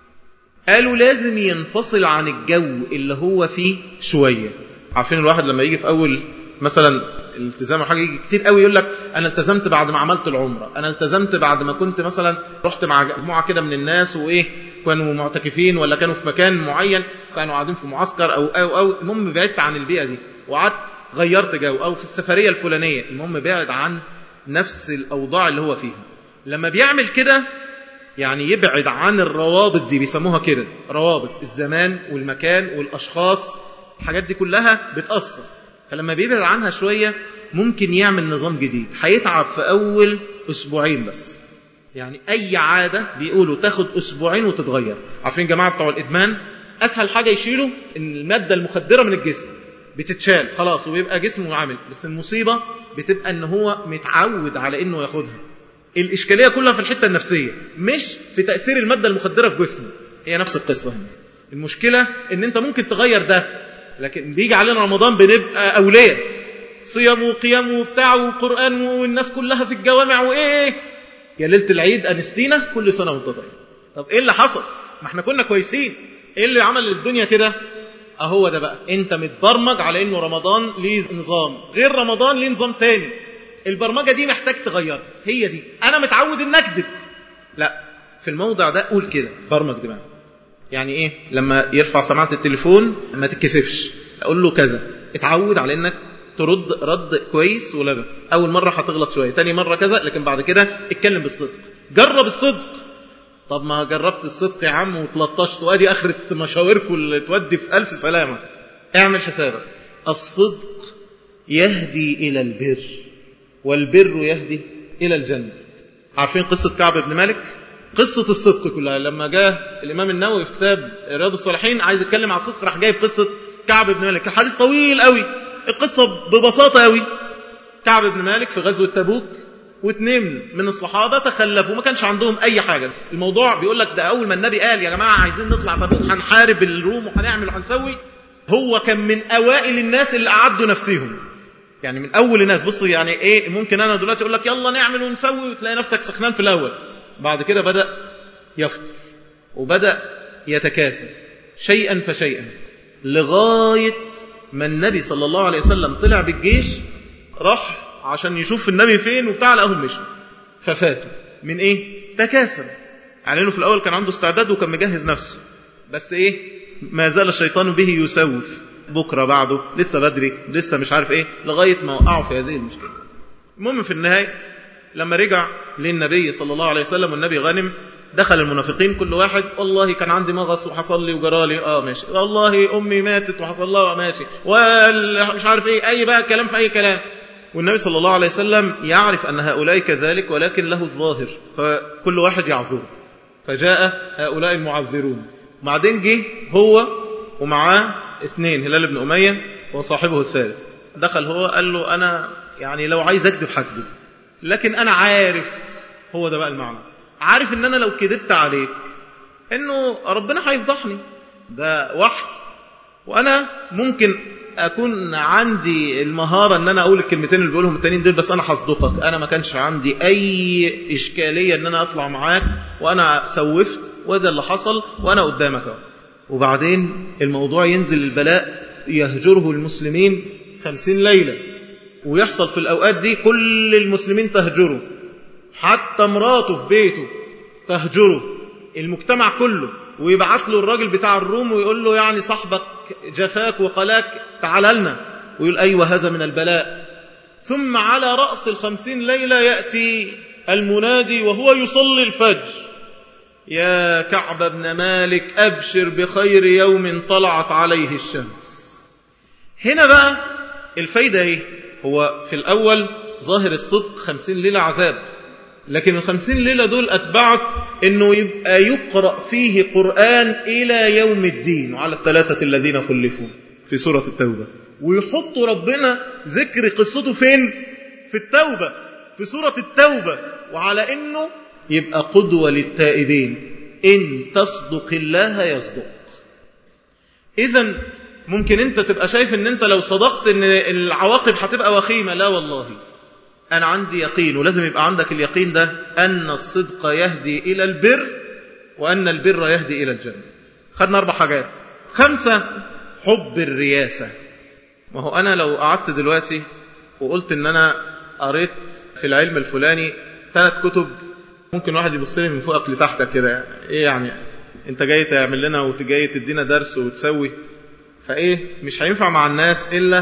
قالوا لازم ينفصل عن الجو اللي هو فيه شويه. عارفين الواحد لما يجي في اول مثلا الالتزام حاجه، يجي كتير قوي يقول لك انا التزمت بعد ما عملت العمره، انا التزمت بعد ما كنت مثلا رحت مع مجموعه كده من الناس وايه كانوا معتكفين ولا كانوا في مكان معين، كانوا قاعدين في معسكر او او او المهم بعدت عن البيئه دي وقعدت غيرت جو، او في السفريه الفلانيه، المهم بعد عن نفس الاوضاع اللي هو فيها. لما بيعمل كده يعني يبعد عن الروابط دي، بيسموها كده روابط الزمان والمكان والاشخاص، الحاجات دي كلها بتأثر. فلما بيبعد عنها شوية ممكن يعمل نظام جديد، هيتعب في أول أسبوعين بس. يعني أي عادة بيقولوا تاخد أسبوعين وتتغير. عارفين جماعة بتوع الإدمان أسهل حاجة يشيلوا المادة المخدرة من الجسم، بتتشال خلاص وبيبقى جسمه عامل، بس المصيبة بتبقى أنه هو متعود على أنه ياخدها. الإشكالية كلها في الحتة النفسية، مش في تأثير المادة المخدرة في جسمه، هي نفس القصة هنا. المشكلة أن أنت ممكن تغير ده، لكن بيجي علينا رمضان بنبقى أولياء صيام وقيام وبتاع وقرآن والناس كلها في الجوامع وإيه، يا ليلة العيد أنستينا كل سنة وانت طيب. طب إيه اللي حصل؟ ما احنا كنا كويسين، إيه اللي عمل الدنيا كده؟ أهو ده بقى، أنت متبرمج على إنه رمضان ليه نظام غير رمضان ليه نظام تاني. البرمجة دي محتاج تغير، هي دي أنا متعود إن أكذب، لا في الموضع ده قول كده برمج دماغك. يعني ايه؟ لما يرفع سماعة التليفون ما تتكسفش، اقول له كذا، اتعود على انك ترد رد كويس ولبق. اول مرة هتغلط شوية، تاني مرة كذا، لكن بعد كده اتكلم بالصدق، جرب الصدق. طب ما جربت الصدق يا عم وتلطشت وادي اخرة مشاوركم اللي تودي في الف سلامة. اعمل حسابك، الصدق يهدي الى البر والبر يهدي الى الجنة. عارفين قصة كعب بن مالك؟ قصة الصدق كلها، لما جاء الإمام النووي في كتاب رياض الصالحين عايز يتكلم عن الصدق، راح جايب قصة كعب بن مالك، الحديث طويل قوي، القصة ببساطة قوي. كعب بن مالك في غزوة تبوك، واثنين من الصحابة تخلفوا، ما كانش عندهم أي حاجة. الموضوع بيقول لك ده أول ما النبي قال يا جماعة عايزين نطلع تبوك، هنحارب الروم وهنعمل وهنسوي، هو كان من أوائل الناس اللي أعدوا نفسهم، يعني من أول الناس. بصوا يعني إيه، ممكن أنا دلوقتي أقول لك يلا نعمل ونسوي وتلاقي نفسك سخنان في الأول، بعد كده بدأ يفطر وبدأ يتكاسل شيئا فشيئا، لغاية ما النبي صلى الله عليه وسلم طلع بالجيش، راح عشان يشوف النبي فين وبتاع، لقاهم مشوا، ففاتوا من ايه؟ تكاسل. يعني انه في الاول كان عنده استعداد وكان مجهز نفسه، بس ايه؟ ما زال الشيطان به يسوف، بكرة بعده لسه بدري لسه مش عارف ايه، لغاية ما وقعوا في هذه المشكلة. المهم في النهاية لما رجع للنبي صلى الله عليه وسلم والنبي غنم، دخل المنافقين كل واحد والله كان عندي مغص وحصل لي وجرالي، اه ماشي، والله امي ماتت وحصل لها ماشي، ومش عارف ايه، اي بقى كلام في اي كلام. والنبي صلى الله عليه وسلم يعرف ان هؤلاء كذلك، ولكن له الظاهر، فكل واحد يعذر. فجاء هؤلاء المعذرون، بعدين جه هو ومعاه اثنين، هلال بن أمية وصاحبه الثالث. دخل هو قال له انا يعني لو عايز اكذب هكذب، لكن أنا عارف، هو ده بقى المعنى، عارف إن أنا لو كذبت عليك إنه ربنا هيفضحني، ده وحي، وأنا ممكن أكون عندي المهارة أن أنا أقول الكلمتين اللي بيقولهم التانيين دول، بس أنا هصدقك، أنا ما كانش عندي أي إشكالية أن أنا أطلع معاك وأنا سوفت وده اللي حصل وأنا قدامك. وبعدين الموضوع ينزل البلاء يهجره المسلمين خمسين ليلة، ويحصل في الأوقات دي كل المسلمين تهجره، حتى مراته في بيته تهجره، المجتمع كله، ويبعت له الراجل بتاع الروم ويقول له يعني صاحبك جفاك وقلاك تعال لنا، ويقول أيوة هذا من البلاء. ثم على رأس الخمسين ليلة يأتي المنادي وهو يصلي الفجر: يا كعب بن مالك أبشر بخير يوم طلعت عليه الشمس. هنا بقى الفايدة ايه؟ هو في الأول ظاهر الصدق خمسين ليلة عذاب، لكن الخمسين ليلة دول أتبعت أنه يبقى يقرأ فيه قرآن إلى يوم الدين، وعلى الثلاثة الذين خلفوا في سورة التوبة، ويحطوا ربنا ذكر قصته فين؟ في التوبة، في سورة التوبة، وعلى أنه يبقى قدوة للتائبين، إن تصدق الله يصدق. إذن ممكن أنت تبقى شايف أن أنت لو صدقت أن العواقب هتبقى وخيمة، لا والله أنا عندي يقين، ولازم يبقى عندك اليقين ده، أن الصدق يهدي إلى البر، وأن البر يهدي إلى الجنة. خدنا أربع حاجات. خمسة، حب الرياسة. ما هو أنا لو قعدت دلوقتي وقلت أن أنا قريت في العلم الفلاني ثلاث كتب، ممكن واحد يبص لي من فوقك لتحتك كده، إيه يعني أنت جاي تعمل لنا وتجاي تدينا درس وتسوي؟ فإيه مش هينفع مع الناس إلا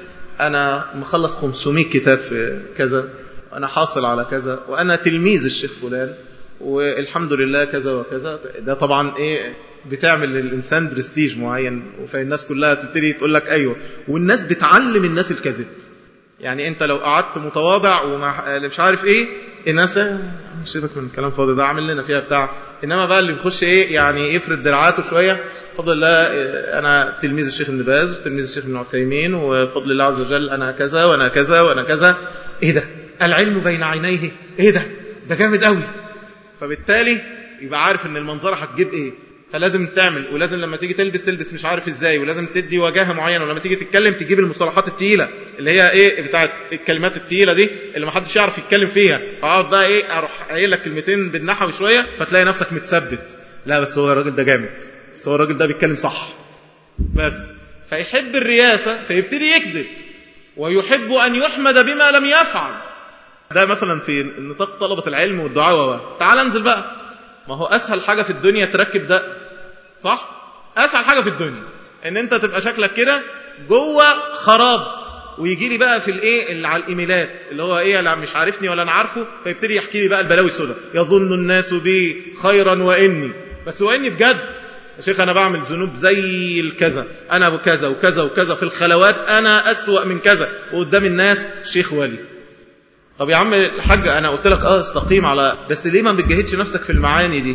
أنا مخلص خمسمائة كتاب في كذا، وأنا حاصل على كذا، وأنا تلميذ الشيخ فلان، والحمد لله كذا وكذا. ده طبعا إيه بتعمل للإنسان برستيج معين، فالناس كلها تبتدي تقول لك أيوة، والناس بتعلم الناس الكذب. يعني أنت لو قعدت متواضع ومش عارف إيه، الناس سيبك من الكلام فاضي ده، عامل لنا فيها بتاع. إنما بقى اللي بيخش إيه يعني يفرد دراعاته شوية، فضل الله أنا تلميذ الشيخ ابن باز وتلميذ الشيخ ابن عثيمين، وفضل الله عز وجل أنا كذا وأنا كذا وأنا كذا. إيه ده؟ العلم بين عينيه. إيه ده؟ ده جامد قوي. فبالتالي يبقى عارف إن المنظرة هتجيب إيه، فلازم تعمل، ولازم لما تيجي تلبس تلبس مش عارف إزاي، ولازم تدي وجاهة معينة، ولما تيجي تتكلم تجيب المصطلحات التقيلة اللي هي إيه بتاعت الكلمات التقيلة دي اللي ما حدش يعرف يتكلم فيها. فأقعد بقى إيه أروح قايل لك كلمتين بالنحو شوية، فتلاقي نفسك متثبت. لا بس هو الراجل ده جامد، بس هو الراجل ده بيتكلم صح. بس فيحب الرياسة فيبتدي يكذب، ويحب أن يحمد بما لم يفعل. ده مثلا في نطاق طلبة العلم والدعاوة. تعال انزل بقى، ما هو أسهل حاجة في الدنيا تركب ده، صح؟ أسهل حاجة في الدنيا إن أنت تبقى شكلك كده جوه خراب، ويجي لي بقى في الايه اللي على الايميلات اللي هو ايه لا مش عارفني ولا انا عارفه، فيبتدي يحكي لي بقى البلاوي السوداء. يظن الناس بي خيرا واني، بس واني بجد يا شيخ انا بعمل ذنوب زي الكذا، انا بكذا وكذا وكذا، في الخلوات انا اسوأ من كذا، وقدام الناس شيخ ولي. طب يا عم الحاج انا قلت لك اه استقيم على، بس ليه ما بتجهدش نفسك في المعاني دي؟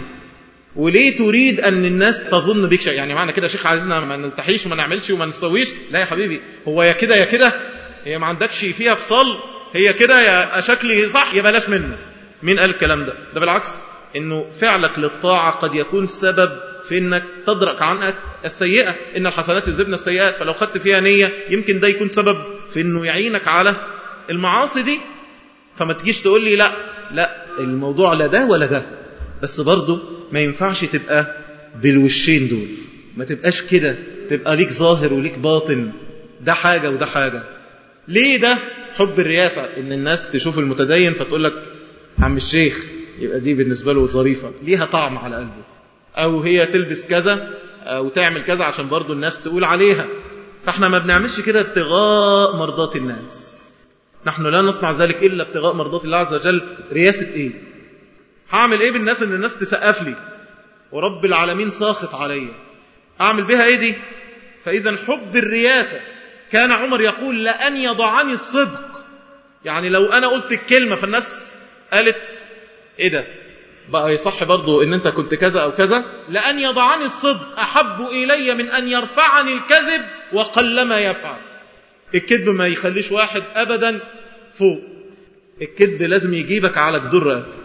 وليه تريد أن الناس تظن بك شيء؟ يعني معنى كده شيخ عايزنا ما نلتحيش وما نعملش وما نسويش؟ لا يا حبيبي، هو يا كده يا كده، هي ما عندكش فيها فصل، هي كده يا شكلي صح يا بلاش منه. مين قال الكلام ده؟ ده بالعكس، إنه فعلك للطاعة قد يكون سبب في إنك تدرك عنك السيئة، إن الحسنات يذهبن السيئات، فلو خدت فيها نية يمكن ده يكون سبب في إنه يعينك على المعاصي دي. فما تجيش تقول لي لا لا الموضوع لا ده ولا ده، بس برضه ما ينفعش تبقى بالوشين دول، ما تبقاش كده، تبقى ليك ظاهر وليك باطن، ده حاجة وده حاجة. ليه ده؟ حب الرياسة، إن الناس تشوف المتدين فتقول لك عم الشيخ، يبقى دي بالنسبة له ظريفة ليها طعم على قلبه، أو هي تلبس كذا أو تعمل كذا عشان برضو الناس تقول عليها. فاحنا ما بنعملش كده ابتغاء مرضات الناس، نحن لا نصنع ذلك إلا ابتغاء مرضات الله عز وجل. رياسة إيه؟ هعمل إيه بالناس إن الناس تسقف لي ورب العالمين ساخط علي؟ أعمل بها إيه دي؟ فإذا حب الرياسة، كان عمر يقول لأن يضعني الصدق، يعني لو أنا قلت الكلمة فالناس قالت إيه ده بقى يصح برضو إن أنت كنت كذا أو كذا، لأن يضعني الصدق أحب إلي من أن يرفعني الكذب وقلما يفعل. الكذب ما يخليش واحد أبدا فوق، الكذب لازم يجيبك على جدور رقبتك.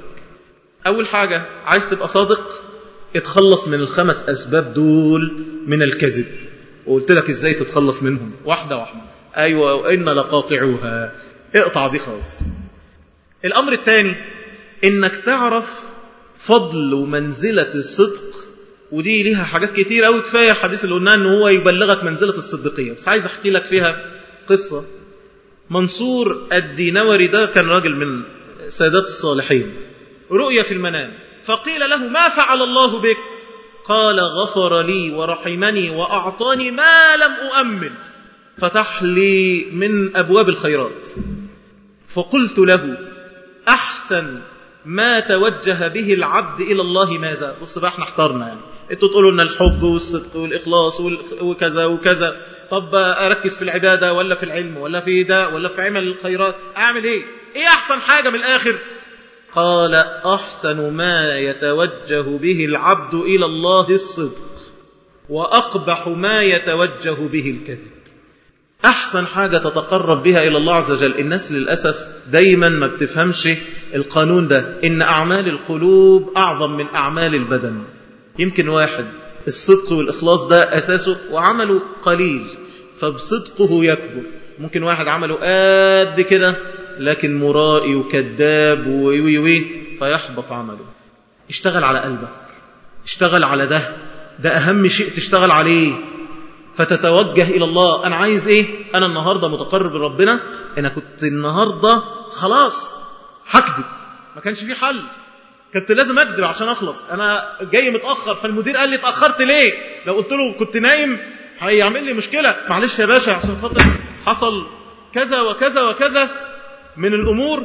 أول حاجة عايز تبقى صادق، اتخلص من الخمس أسباب دول من الكذب. وقلت لك ازاي تتخلص منهم واحدة واحدة. ايوه وإن لقاطعوها، اقطع دي خالص. الامر الثاني انك تعرف فضل ومنزلة الصدق، ودي ليها حاجات كتير قوي، كفاية حديث اللي قلناه ان هو يبلغك منزلة الصديقية. بس عايز احكي لك فيها قصة. منصور الدينوري ده كان راجل من سادات الصالحين، رؤيا في المنام فقيل له ما فعل الله بك؟ قال غفر لي ورحمني وأعطاني ما لم أؤمل، فتح لي من أبواب الخيرات. فقلت له أحسن ما توجه به العبد إلى الله ماذا؟ بص بقى احنا احترنا، يعني انتوا تقولوا ان الحب والصدق والإخلاص وكذا وكذا، طب أركز في العبادة ولا في العلم ولا في ده ولا في عمل الخيرات؟ أعمل ايه؟ ايه أحسن حاجة من الآخر؟ قال أحسن ما يتوجه به العبد إلى الله الصدق، وأقبح ما يتوجه به الكذب. أحسن حاجة تتقرب بها إلى الله عز وجل. الناس للأسف دايما ما بتفهمش القانون ده، إن أعمال القلوب أعظم من أعمال البدن. يمكن واحد الصدق والإخلاص ده أساسه وعمله قليل فبصدقه يكبر، ممكن واحد عمله قد كده لكن مرائي وكذاب وي وي فيحبط عمله. اشتغل على قلبك، اشتغل على ده، ده أهم شيء تشتغل عليه، فتتوجه إلى الله. أنا عايز إيه؟ أنا النهاردة متقرب لربنا، أنا كنت النهاردة خلاص هكذب، ما كانش في حل، كنت لازم أكذب عشان أخلص. أنا جاي متأخر فالمدير قال لي اتأخرت ليه؟ لو قلت له كنت نايم هيعمل لي مشكلة. معلش يا باشا عشان خاطر حصل كذا وكذا وكذا من الأمور.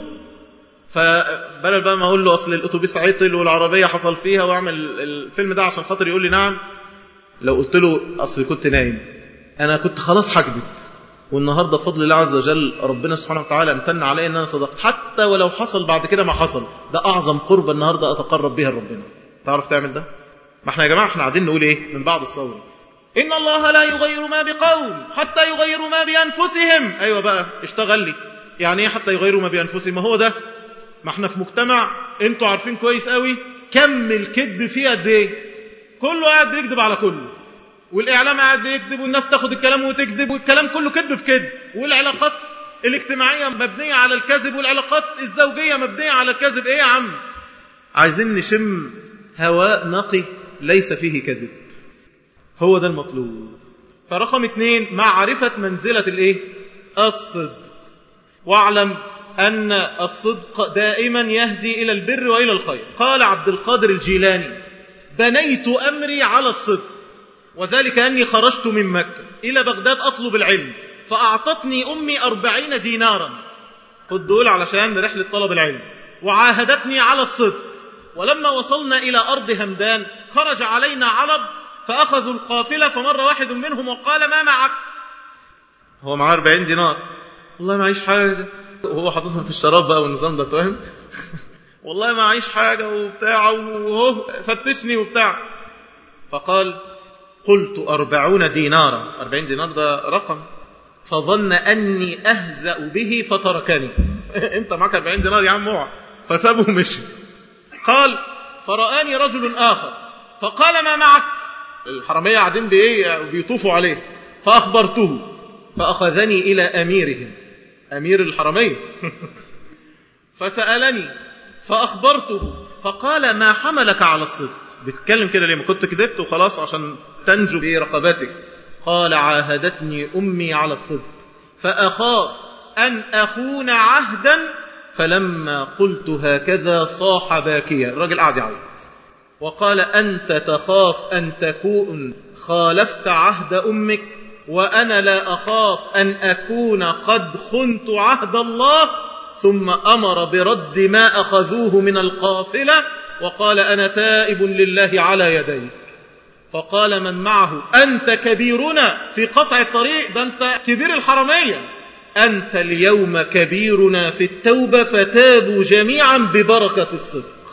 فبدل بقى ما أقول له أصل الأتوبيس عطل والعربية حصل فيها وأعمل الفيلم ده عشان خاطر يقول لي نعم، لو قلت له أصل كنت نايم، أنا كنت خلاص هكذب، والنهاردة بفضل الله عز وجل ربنا سبحانه وتعالى امتن علي أن أنا صدقت، حتى ولو حصل بعد كده ما حصل، ده أعظم قربة النهاردة أتقرب بها لربنا. تعرف تعمل ده؟ ما احنا يا جماعة احنا قاعدين نقول ايه من بعد الصورة؟ إن الله لا يغير ما بقوم حتى يغيروا ما بأنفسهم. أيوة بقى اشتغل لي، يعني ايه حتى يغيروا ما بأنفسهم؟ ما هو ده، ما احنا في مجتمع انتوا عارفين كويس قوي كم الكذب فيه قد ايه، كله قاعد بيكذب على كله، والإعلام قاعد بيكذب، والناس تاخد الكلام وتكذب، والكلام كله كذب في كذب، والعلاقات الاجتماعية مبنية على الكذب، والعلاقات الزوجية مبنية على الكذب. ايه يا عم؟ عايزين نشم هواء نقي ليس فيه كذب، هو ده المطلوب. فرقم اثنين معرفة منزلة الايه؟ الصدق. واعلم أن الصدق دائما يهدي إلى البر وإلى الخير. قال عبد القادر الجيلاني بنيت أمري على الصدق، وذلك أني خرجت من مكة إلى بغداد أطلب العلم، فأعطتني أمي أربعين دينارا، خد دول علشان رحلة طلب العلم، وعاهدتني على الصدق. ولما وصلنا إلى أرض همدان خرج علينا عرب فأخذوا القافلة، فمر واحد منهم وقال ما معك؟ هو معاه أربعين دينار، والله ما عيش حاجة، وهو حاططهم في الشراب بقى والنظام ده فاهم والله ما عيش حاجة وبتاع، وهو فتشني وبتاع. فقال قلت أربعون دينارا، أربعين دينار ده رقم، فظن أني أهزأ به فتركني أنت معك أربعين دينار يا عم اوعى، فسابه مشي. قال فرآني رجل آخر فقال ما معك؟ الحرامية قاعدين بإيه بيطوفوا عليه، فأخبرته فأخذني إلى أميرهم، أمير الحرمين فسألني فأخبرته فقال ما حملك على الصدق؟ بتتكلم كده ليه؟ ما كنت كذبت وخلاص عشان تنجو برقبتك. قال عاهدتني أمي على الصدق فأخاف أن أخون عهدا، فلما قلت هكذا صاح باكيا. الراجل قاعد يعيط وقال أنت تخاف أن تكون خالفت عهد أمك، وأنا لا أخاف أن أكون قد خنت عهد الله. ثم أمر برد ما أخذوه من القافلة وقال أنا تائب لله على يديك. فقال من معه أنت كبيرنا في قطع الطريق، ده أنت كبير الحرمية، أنت اليوم كبيرنا في التوبة، فتابوا جميعا ببركة الصدق.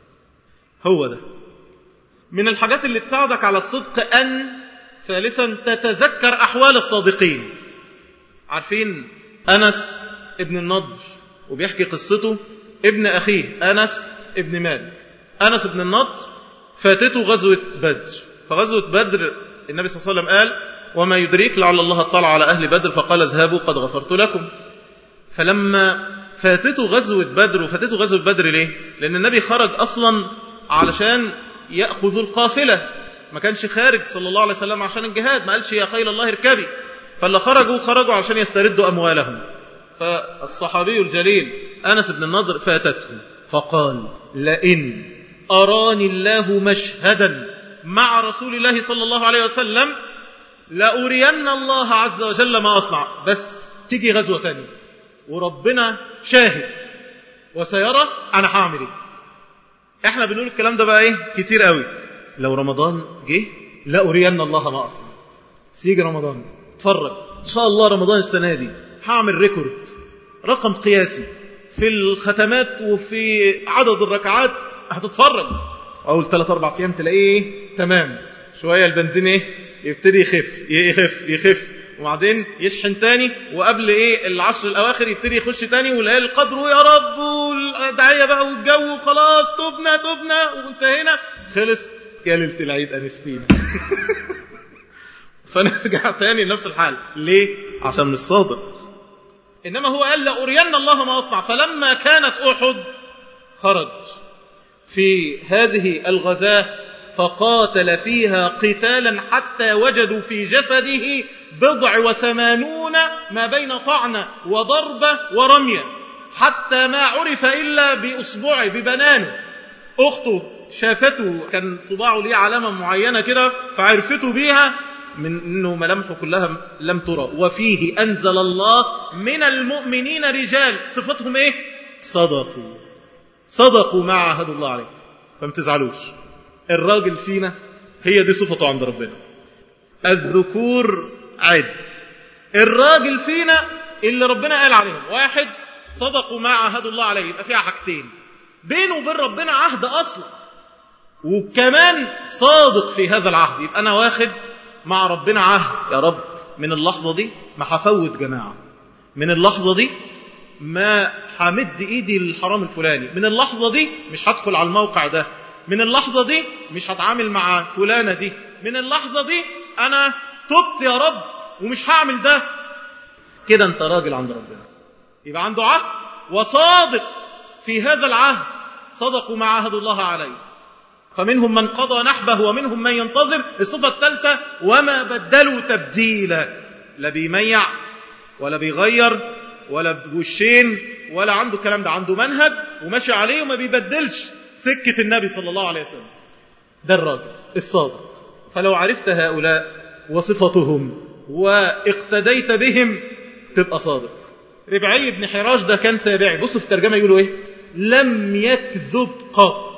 هو ده من الحاجات اللي تساعدك على الصدق. أن ثالثا تتذكر أحوال الصادقين. عارفين أنس ابن النضر وبيحكي قصته ابن أخيه أنس ابن مالك. أنس ابن النضر فاتته غزوة بدر، فغزوة بدر النبي صلى الله عليه وسلم قال وما يدريك لعل الله اطلع على أهل بدر فقال اذهبوا قد غفرت لكم. فلما فاتته غزوة بدر، وفاتته غزوة بدر ليه؟ لأن النبي خرج أصلا علشان يأخذ القافلة، ما كانش خارج صلى الله عليه وسلم عشان الجهاد، ما قالش يا خيل الله اركبي. فاللي خرجوا خرجوا عشان يستردوا أموالهم. فالصحابي الجليل أنس بن النضر فاتته فقال لئن أراني الله مشهدا مع رسول الله صلى الله عليه وسلم لأرين الله عز وجل ما أصنع، بس تيجي غزوة تانية وربنا شاهد وسيرى أنا هعمل إيه. إحنا بنقول الكلام ده بقى إيه كتير قوي. لو رمضان جه لأرين الله ما أصنع، سيجي رمضان اتفرج إن شاء الله رمضان السنة دي هعمل ريكورد، رقم قياسي في الختمات وفي عدد الركعات. هتتفرج أول ثلاث أربع أيام تلاقيه تمام، شوية البنزين إيه يبتدي يخف يخف يخف وبعدين يشحن تاني، وقبل إيه العشر الأواخر يبتدي يخش تاني، والليالي القدر ويا رب والدعية بقى والجو خلاص تبنا تبنا وانتهينا خلص يا ليلة العيد أنستينا. فنرجع تاني لنفس الحال. ليه؟ عشان مش صادق. إنما هو قال لأرين الله ما أصنع. فلما كانت أحد خرج في هذه الغزاة فقاتل فيها قتالا حتى وجدوا في جسده بضع وثمانون ما بين طعنة وضربة ورمية، حتى ما عرف إلا بأصبعه ببنانه. أخته شافته كان صباعه ليه علامة معينة كده فعرفته بيها من أنه ملامحه كلها لم ترى. وفيه أنزل الله من المؤمنين رجال صفتهم إيه؟ صدقوا صدقوا ما عاهدوا الله عليه. فما تزعلوش، الراجل فينا هي دي صفته عند ربنا. الذكور عد، الراجل فينا اللي ربنا قال عليهم واحد صدقوا ما عاهدوا الله عليه، يبقى فيها حاجتين بينه وبين ربنا عهد أصلا، وكمان صادق في هذا العهد. يبقى أنا واخد مع ربنا عهد، يا رب من اللحظة دي ما هفوت جماعة، من اللحظة دي ما همد ايدي للحرام الفلاني، من اللحظة دي مش هدخل على الموقع ده، من اللحظة دي مش هتعامل مع فلانة دي، من اللحظة دي انا تبت يا رب ومش هعمل ده. كده انت راجل عند ربنا، يبقى عنده عهد وصادق في هذا العهد. صدقوا ما عاهدوا الله عليه، فمنهم من قضى نحبه ومنهم من ينتظر. الصفة الثالثة وما بدلوا تبديلا، لا بيميع ولا بيغير ولا بوشين ولا عنده كلام، ده عنده منهج وماشي عليه وما بيبدلش سكة النبي صلى الله عليه وسلم. ده الراجل الصادق. فلو عرفت هؤلاء وصفتهم واقتديت بهم تبقى صادق. ربعي بن حراش ده كان تابعي، بصوا في الترجمة يقولوا ايه؟ لم يكذب قط.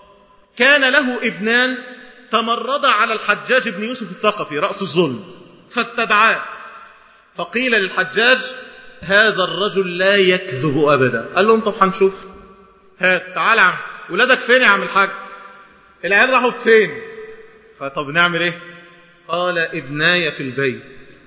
كان له ابنان تمرد على الحجاج بن يوسف الثقفي رأس الظلم فاستدعاه، فقيل للحجاج هذا الرجل لا يكذب أبدا. قال لهم طب هنشوف، هات تعال عم ولادك فين يا عم الحاج؟ العيال راحوا فين؟ فطب نعمل ايه؟ قال ابناي في البيت.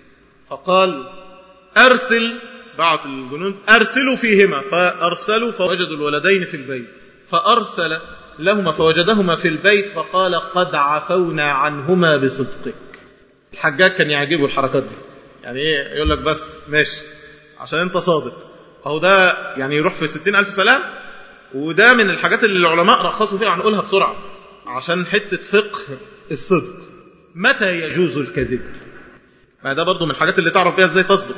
فقال أرسل، بعت الجنود أرسلوا فيهما، فأرسلوا فوجدوا الولدين في البيت، فأرسل لهما فوجدهما في البيت فقال قد عفونا عنهما بصدقك. الحجاج كان يعجبه الحركات دي، يعني ايه يقول لك بس ماشي عشان انت صادق. اهو ده يعني يروح في ستين ألف سلام. وده من الحاجات اللي العلماء رخصوا فيها، هنقولها بسرعة عشان حتة فقه الصدق. متى يجوز الكذب؟ ما ده برضو من الحاجات اللي تعرف بيها ازاي تصدق.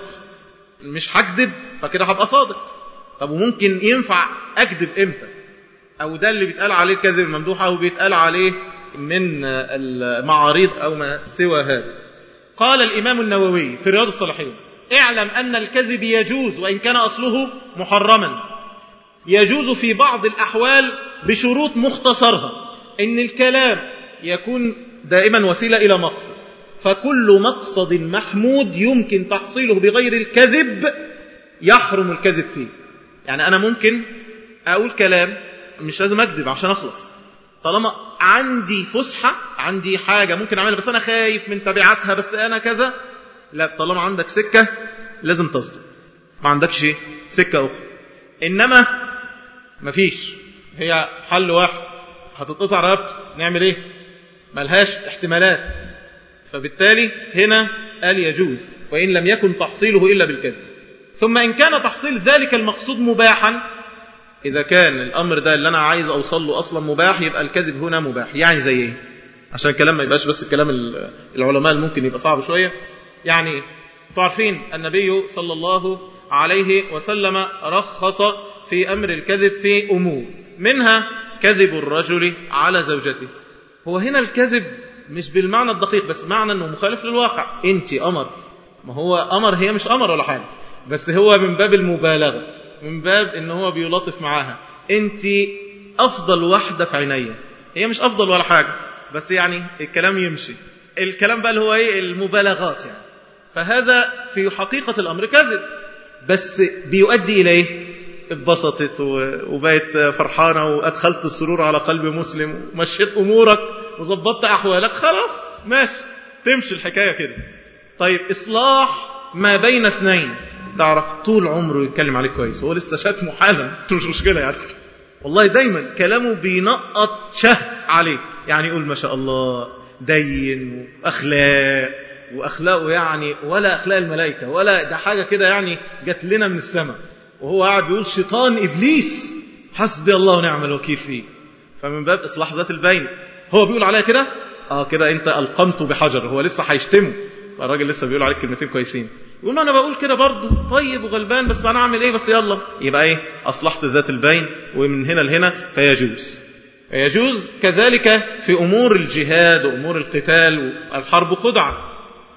مش هكذب فكده هبقى صادق. طب وممكن ينفع اكذب امتى؟ او ده اللي بيتقال عليه الكذب الممدوح، او بيتقال عليه من المعاريض او ما سوى هذا. قال الامام النووي في رياض الصالحين اعلم ان الكذب يجوز وان كان اصله محرما. يجوز في بعض الاحوال بشروط مختصرها، ان الكلام يكون دائما وسيلة الى مقصد، فكل مقصد محمود يمكن تحصيله بغير الكذب يحرم الكذب فيه. يعني انا ممكن اقول كلام مش لازم اكذب عشان اخلص، طالما عندي فسحة، عندي حاجة ممكن اعملها بس انا خايف من تبعاتها، بس انا كذا. لا، طالما عندك سكة لازم تصدق، ما عندكش سكة اخرى. انما مفيش، هي حل واحد، هتتقطع رقبته، نعمل ايه؟ ملهاش احتمالات. فبالتالي هنا قال يجوز وإن لم يكن تحصيله إلا بالكذب. ثم إن كان تحصيل ذلك المقصود مباحا، إذا كان الأمر ده اللي أنا عايز أوصل له أصلا مباح، يبقى الكذب هنا مباح. يعني زي إيه؟ عشان الكلام ما يبقاش بس الكلام العلماء اللي ممكن يبقى صعب شوية. يعني تعرفين النبي صلى الله عليه وسلم رخص في أمر الكذب في أمور، منها كذب الرجل على زوجته. هو هنا الكذب مش بالمعنى الدقيق، بس معنى أنه مخالف للواقع. أنت أمر، ما هو أمر، هي مش أمر ولا حاجة، بس هو من باب المبالغة، من باب أنه هو بيلطف معاها. أنت أفضل واحدة في عينيا، هي مش أفضل ولا حاجة، بس يعني الكلام يمشي. الكلام بقى اللي هو إيه؟ المبالغات يعني. فهذا في حقيقة الأمر كذب، بس بيؤدي إليه اتبسطت وبقت فرحانة وأدخلت السرور على قلب مسلم ومشيت أمورك وظبطت أحوالك، خلاص ماشي، تمشي الحكاية كده. طيب إصلاح ما بين اثنين، تعرف طول عمره يتكلم عليك كويس، هو لسه شاتمه حالا، مش مشكلة يعني، والله دايما كلامه بينقط شهد عليه، يعني يقول ما شاء الله دين وأخلاق، وأخلاقه يعني ولا أخلاق الملائكة، ولا ده حاجة كده يعني جات لنا من السماء، وهو قاعد بيقول شيطان إبليس حسبي الله ونعم الوكيل فيه. فمن باب إصلاح ذات البين، هو بيقول عليها كده، آه كده أنت ألقمته بحجر، هو لسه هيشتمه، فالراجل لسه بيقول عليك كلمتين كويسين، يقول أنا بقول كده برضه طيب وغلبان، بس أنا أعمل إيه بس يلا، يبقى إيه؟ أصلحت ذات البين، ومن هنا لهنا فيجوز. يجوز كذلك في أمور الجهاد وأمور القتال والحرب خدعة.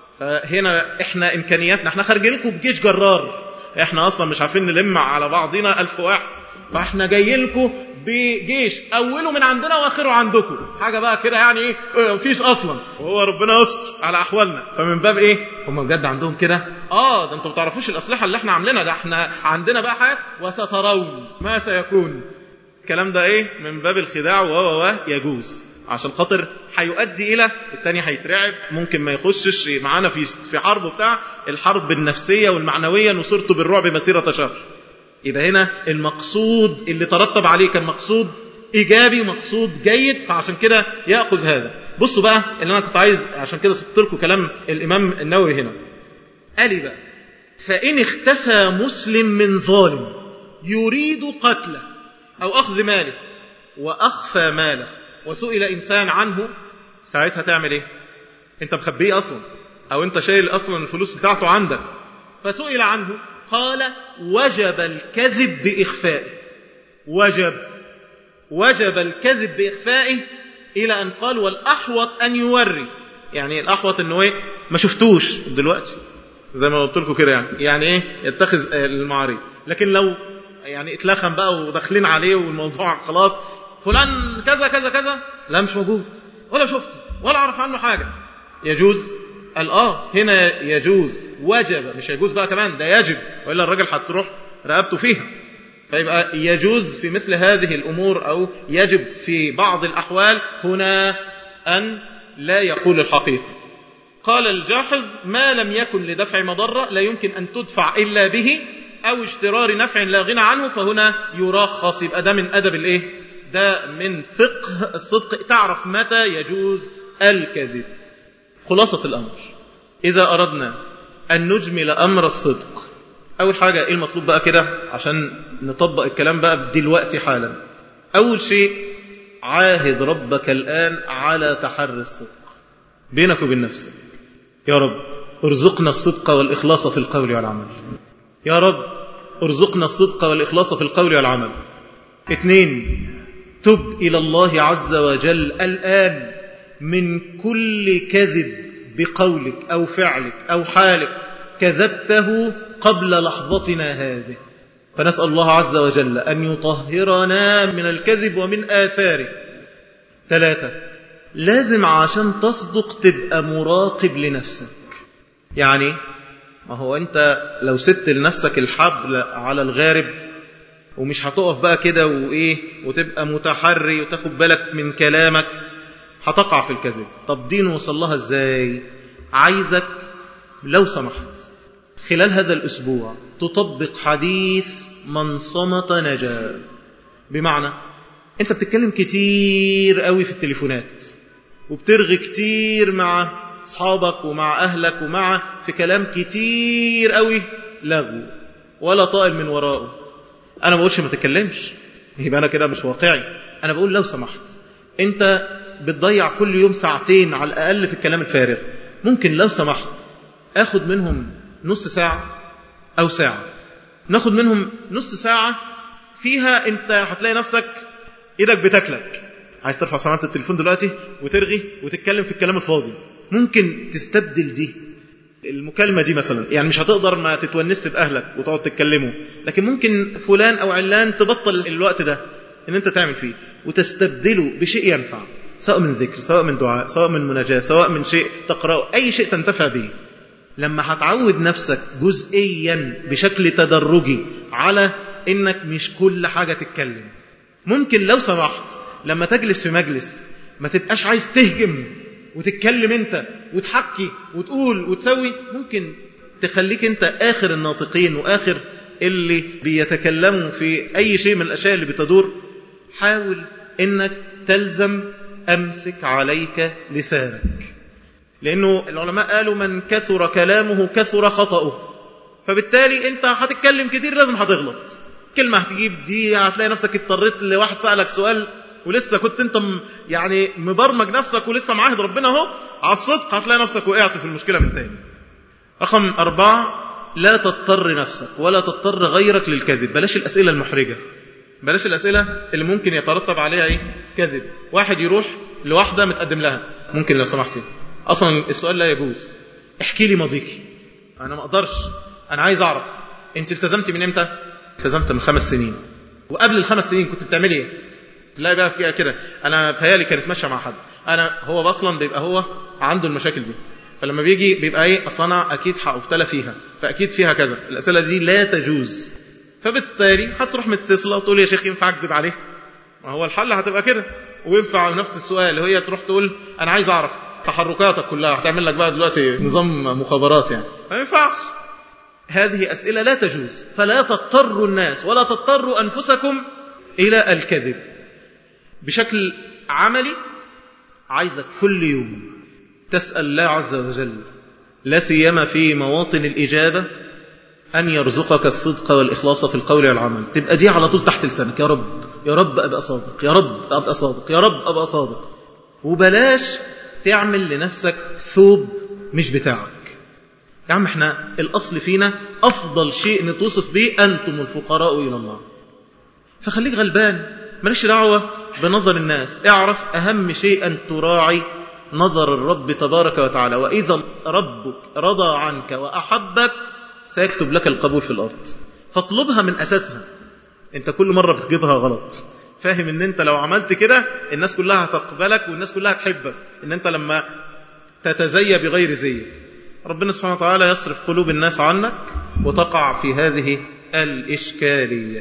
فهنا إحنا إمكانياتنا، إحنا خارجين لكم بجيش جرار، إحنا أصلا مش عارفين نلم على بعضنا ألف واحد، فإحنا جايين لكم بجيش أوله من عندنا وآخره عندكم، حاجة بقى كده يعني إيه، مفيش أصلا، وهو ربنا يستر على أحوالنا. فمن باب إيه؟ هم بجد عندهم كده، آه ده أنتوا ما تعرفوش الأسلحة اللي إحنا عاملينها، ده إحنا عندنا بقى حاجة وسترون ما سيكون. الكلام ده إيه؟ من باب الخداع، و و يجوز، عشان خاطر هيؤدي إلى التاني هيترعب، ممكن ما يخشش معانا في في حرب بتاع الحرب النفسية والمعنوية، نصرته بالرعب مسيرة شهر. يبقى هنا المقصود اللي ترتب عليه كان مقصود إيجابي ومقصود جيد، فعشان كده يأخذ هذا. بصوا بقى اللي أنا كنت عايز، عشان كده سبت لكم كلام الإمام النووي هنا، قال لي بقى فإن اختفى مسلم من ظالم يريد قتله أو أخذ ماله وأخفى ماله وسئل إنسان عنه، ساعتها تعمل إيه؟ أنت مخبيه أصلا، أو أنت شايل أصلا الفلوس بتاعته عندك، فسئل عنه قال وجب الكذب بإخفائه. وجب وجب الكذب بإخفائه، إلى أن قال والأحوط أن يوري، يعني الأحوط أنه إيه؟ ما شفتوش دلوقتي زي ما قلت لكم كده، يعني يعني إيه؟ يتخذ المعارض. لكن لو يعني اتلخم بقى وداخلين عليه والموضوع خلاص، فلان كذا كذا كذا، لا مش موجود ولا شفته ولا أعرف عنه حاجة، يجوز؟ قال آه هنا يجوز، وجب، مش يجوز بقى كمان، ده يجب، وإلا الرجل هتروح رقبته فيها. فيبقى يجوز في مثل هذه الأمور، أو يجب في بعض الأحوال هنا أن لا يقول الحقيقة. قال الجاحظ ما لم يكن لدفع مضرة لا يمكن أن تدفع إلا به، أو اشترار نفع لا غنى عنه، فهنا يرخص. يبقى ده من أدب الإيه؟ ده من فقه الصدق، تعرف متى يجوز الكذب. خلاصة الأمر، إذا أردنا أن نجمل أمر الصدق، أول حاجة إيه المطلوب بقى كده عشان نطبق الكلام بقى دلوقتي حالا؟ أول شيء عاهد ربك الآن على تحري الصدق بينك وبين نفسك. يا رب ارزقنا الصدق والإخلاص في القول والعمل، يا رب ارزقنا الصدق والإخلاص في القول والعمل. اثنين، تب إلى الله عز وجل الآن من كل كذب بقولك أو فعلك أو حالك كذبته قبل لحظتنا هذه، فنسأل الله عز وجل أن يطهرنا من الكذب ومن آثاره. ثلاثة، لازم عشان تصدق تبقى مراقب لنفسك. يعني ما هو أنت لو سبت لنفسك الحبل على الغارب ومش هتقف بقى كده وإيه وتبقى متحري وتاخد بالك من كلامك، هتقع في الكذب. طب دي نوصل لها إزاي؟ عايزك لو سمحت خلال هذا الأسبوع تطبق حديث من صمت نجا. بمعنى أنت بتتكلم كتير قوي في التليفونات وبترغي كتير مع أصحابك ومع أهلك ومع في كلام كتير قوي لغو ولا طائل من وراءه. أنا ما بقولش ما تتكلمش، يبقى أنا كده مش واقعي. أنا بقول لو سمحت أنت بتضيع كل يوم ساعتين على الأقل في الكلام الفارغ، ممكن لو سمحت أخذ منهم نص ساعة أو ساعة، ناخد منهم نص ساعة فيها أنت هتلاقي نفسك إيدك بتاكلك، عايز ترفع سماعة التليفون دلوقتي وترغي وتتكلم في الكلام الفاضي. ممكن تستبدل دي المكالمة دي مثلا، يعني مش هتقدر ما تتونست بأهلك وتقعد تتكلموا، لكن ممكن فلان أو علان تبطل الوقت ده إن أنت تعمل فيه وتستبدله بشيء ينفع، سواء من ذكر، سواء من دعاء، سواء من مناجاة، سواء من شيء تقرأه، أي شيء تنتفع به. لما هتعود نفسك جزئيا بشكل تدرجي على إنك مش كل حاجة تتكلم، ممكن لو سمحت لما تجلس في مجلس ما تبقاش عايز تهجم وتتكلم انت وتحكي وتقول وتسوي، ممكن تخليك انت آخر الناطقين وآخر اللي بيتكلموا في أي شيء من الأشياء اللي بتدور. حاول انك تلزم أمسك عليك لسانك، لأنه العلماء قالوا من كثر كلامه كثر خطأه، فبالتالي انت هتتكلم كتير لازم هتغلط. كلمة هتجيب دي هتلاقي نفسك اضطريت لواحد سألك سؤال ولسه كنت انت يعني مبرمج نفسك ولسه معاهد ربنا اهو على الصدق، هتلاقي نفسك وقعت في المشكلة من تاني. رقم أربعة، لا تضطر نفسك ولا تضطر غيرك للكذب. بلاش الأسئلة المحرجة، بلاش الأسئلة اللي ممكن يترتب عليها ايه كذب. واحد يروح لواحدة متقدم لها، ممكن لو سمحتي أصلا السؤال لا يجوز، احكي لي ماضيكي. أنا ما أقدرش، أنا عايز أعرف أنت التزمتي من إمتى؟ التزمت من خمس سنين. وقبل الخمس سنين كنت بتعملي إيه؟ لا بقى كده أنا بتهيالي كانت ماشية مع حد. أنا هو أصلا بيبقى هو عنده المشاكل دي، فلما بيجي بيبقى إيه أصلا أكيد هأبتلى فيها، فأكيد فيها كذا. الأسئلة دي لا تجوز، فبالتالي هتروح متصلة وتقول يا شيخ ينفع أكذب عليه؟ ما هو الحل هتبقى كده. وينفع نفس السؤال وهي تروح تقول أنا عايز أعرف تحركاتك كلها، هتعمل لك بقى دلوقتي نظام مخابرات يعني، ما ينفعش. هذه أسئلة لا تجوز. فلا تضطروا الناس ولا تضطروا أنفسكم إلى الكذب. بشكل عملي عايزك كل يوم تسأل الله عز وجل، لا سيما في مواطن الإجابة، أن يرزقك الصدق والإخلاص في القول والعمل. تبقى دي على طول تحت لسانك، يا رب يا رب أبقى صادق، يا رب أبقى صادق، يا رب أبقى صادق. وبلاش تعمل لنفسك ثوب مش بتاعك. يا عم احنا الأصل فينا أفضل شيء نتوصف به أنتم الفقراء إلى الله، فخليك غلبان، ماليش دعوة بنظر الناس. اعرف أهم شيء أن تراعي نظر الرب تبارك وتعالى، وإذا ربك رضى عنك وأحبك سيكتب لك القبول في الأرض. فاطلبها من أساسها. انت كل مرة بتجيبها غلط، فاهم ان انت لو عملت كده الناس كلها هتقبلك والناس كلها هتحبك، ان انت لما تتزي بغير زيك ربنا سبحانه وتعالى يصرف قلوب الناس عنك وتقع في هذه الإشكالية.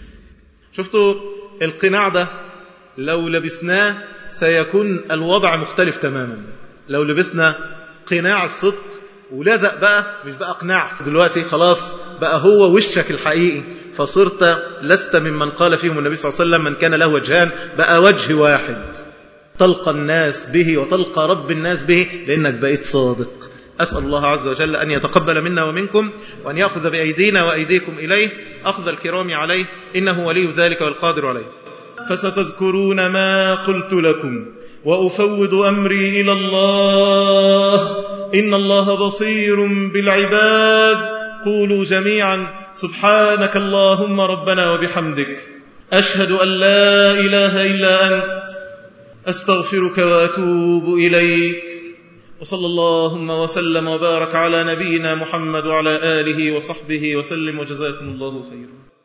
شفتوا القناع ده لو لبسناه سيكون الوضع مختلف تماما. لو لبسنا قناع الصدق ولزق بقى، مش بقى قناع دلوقتي، خلاص بقى هو وشك الحقيقي، فصرت لست ممن قال فيهم النبي صلى الله عليه وسلم من كان له وجهان، بقى وجه واحد تلقى الناس به وتلقى رب الناس به، لأنك بقيت صادق. أسأل الله عز وجل أن يتقبل منا ومنكم، وأن يأخذ بأيدينا وأيديكم إليه أخذ الكرام عليه، إنه ولي ذلك والقادر عليه. فستذكرون ما قلت لكم وأفوض أمري إلى الله، إن الله بصير بالعباد. قولوا جميعا سبحانك اللهم ربنا وبحمدك، أشهد أن لا إله إلا أنت، أستغفرك وأتوب إليك. وصلى اللهم وسلم وبارك على نبينا محمد وعلى آله وصحبه وسلم، وجزاكم الله خيرا.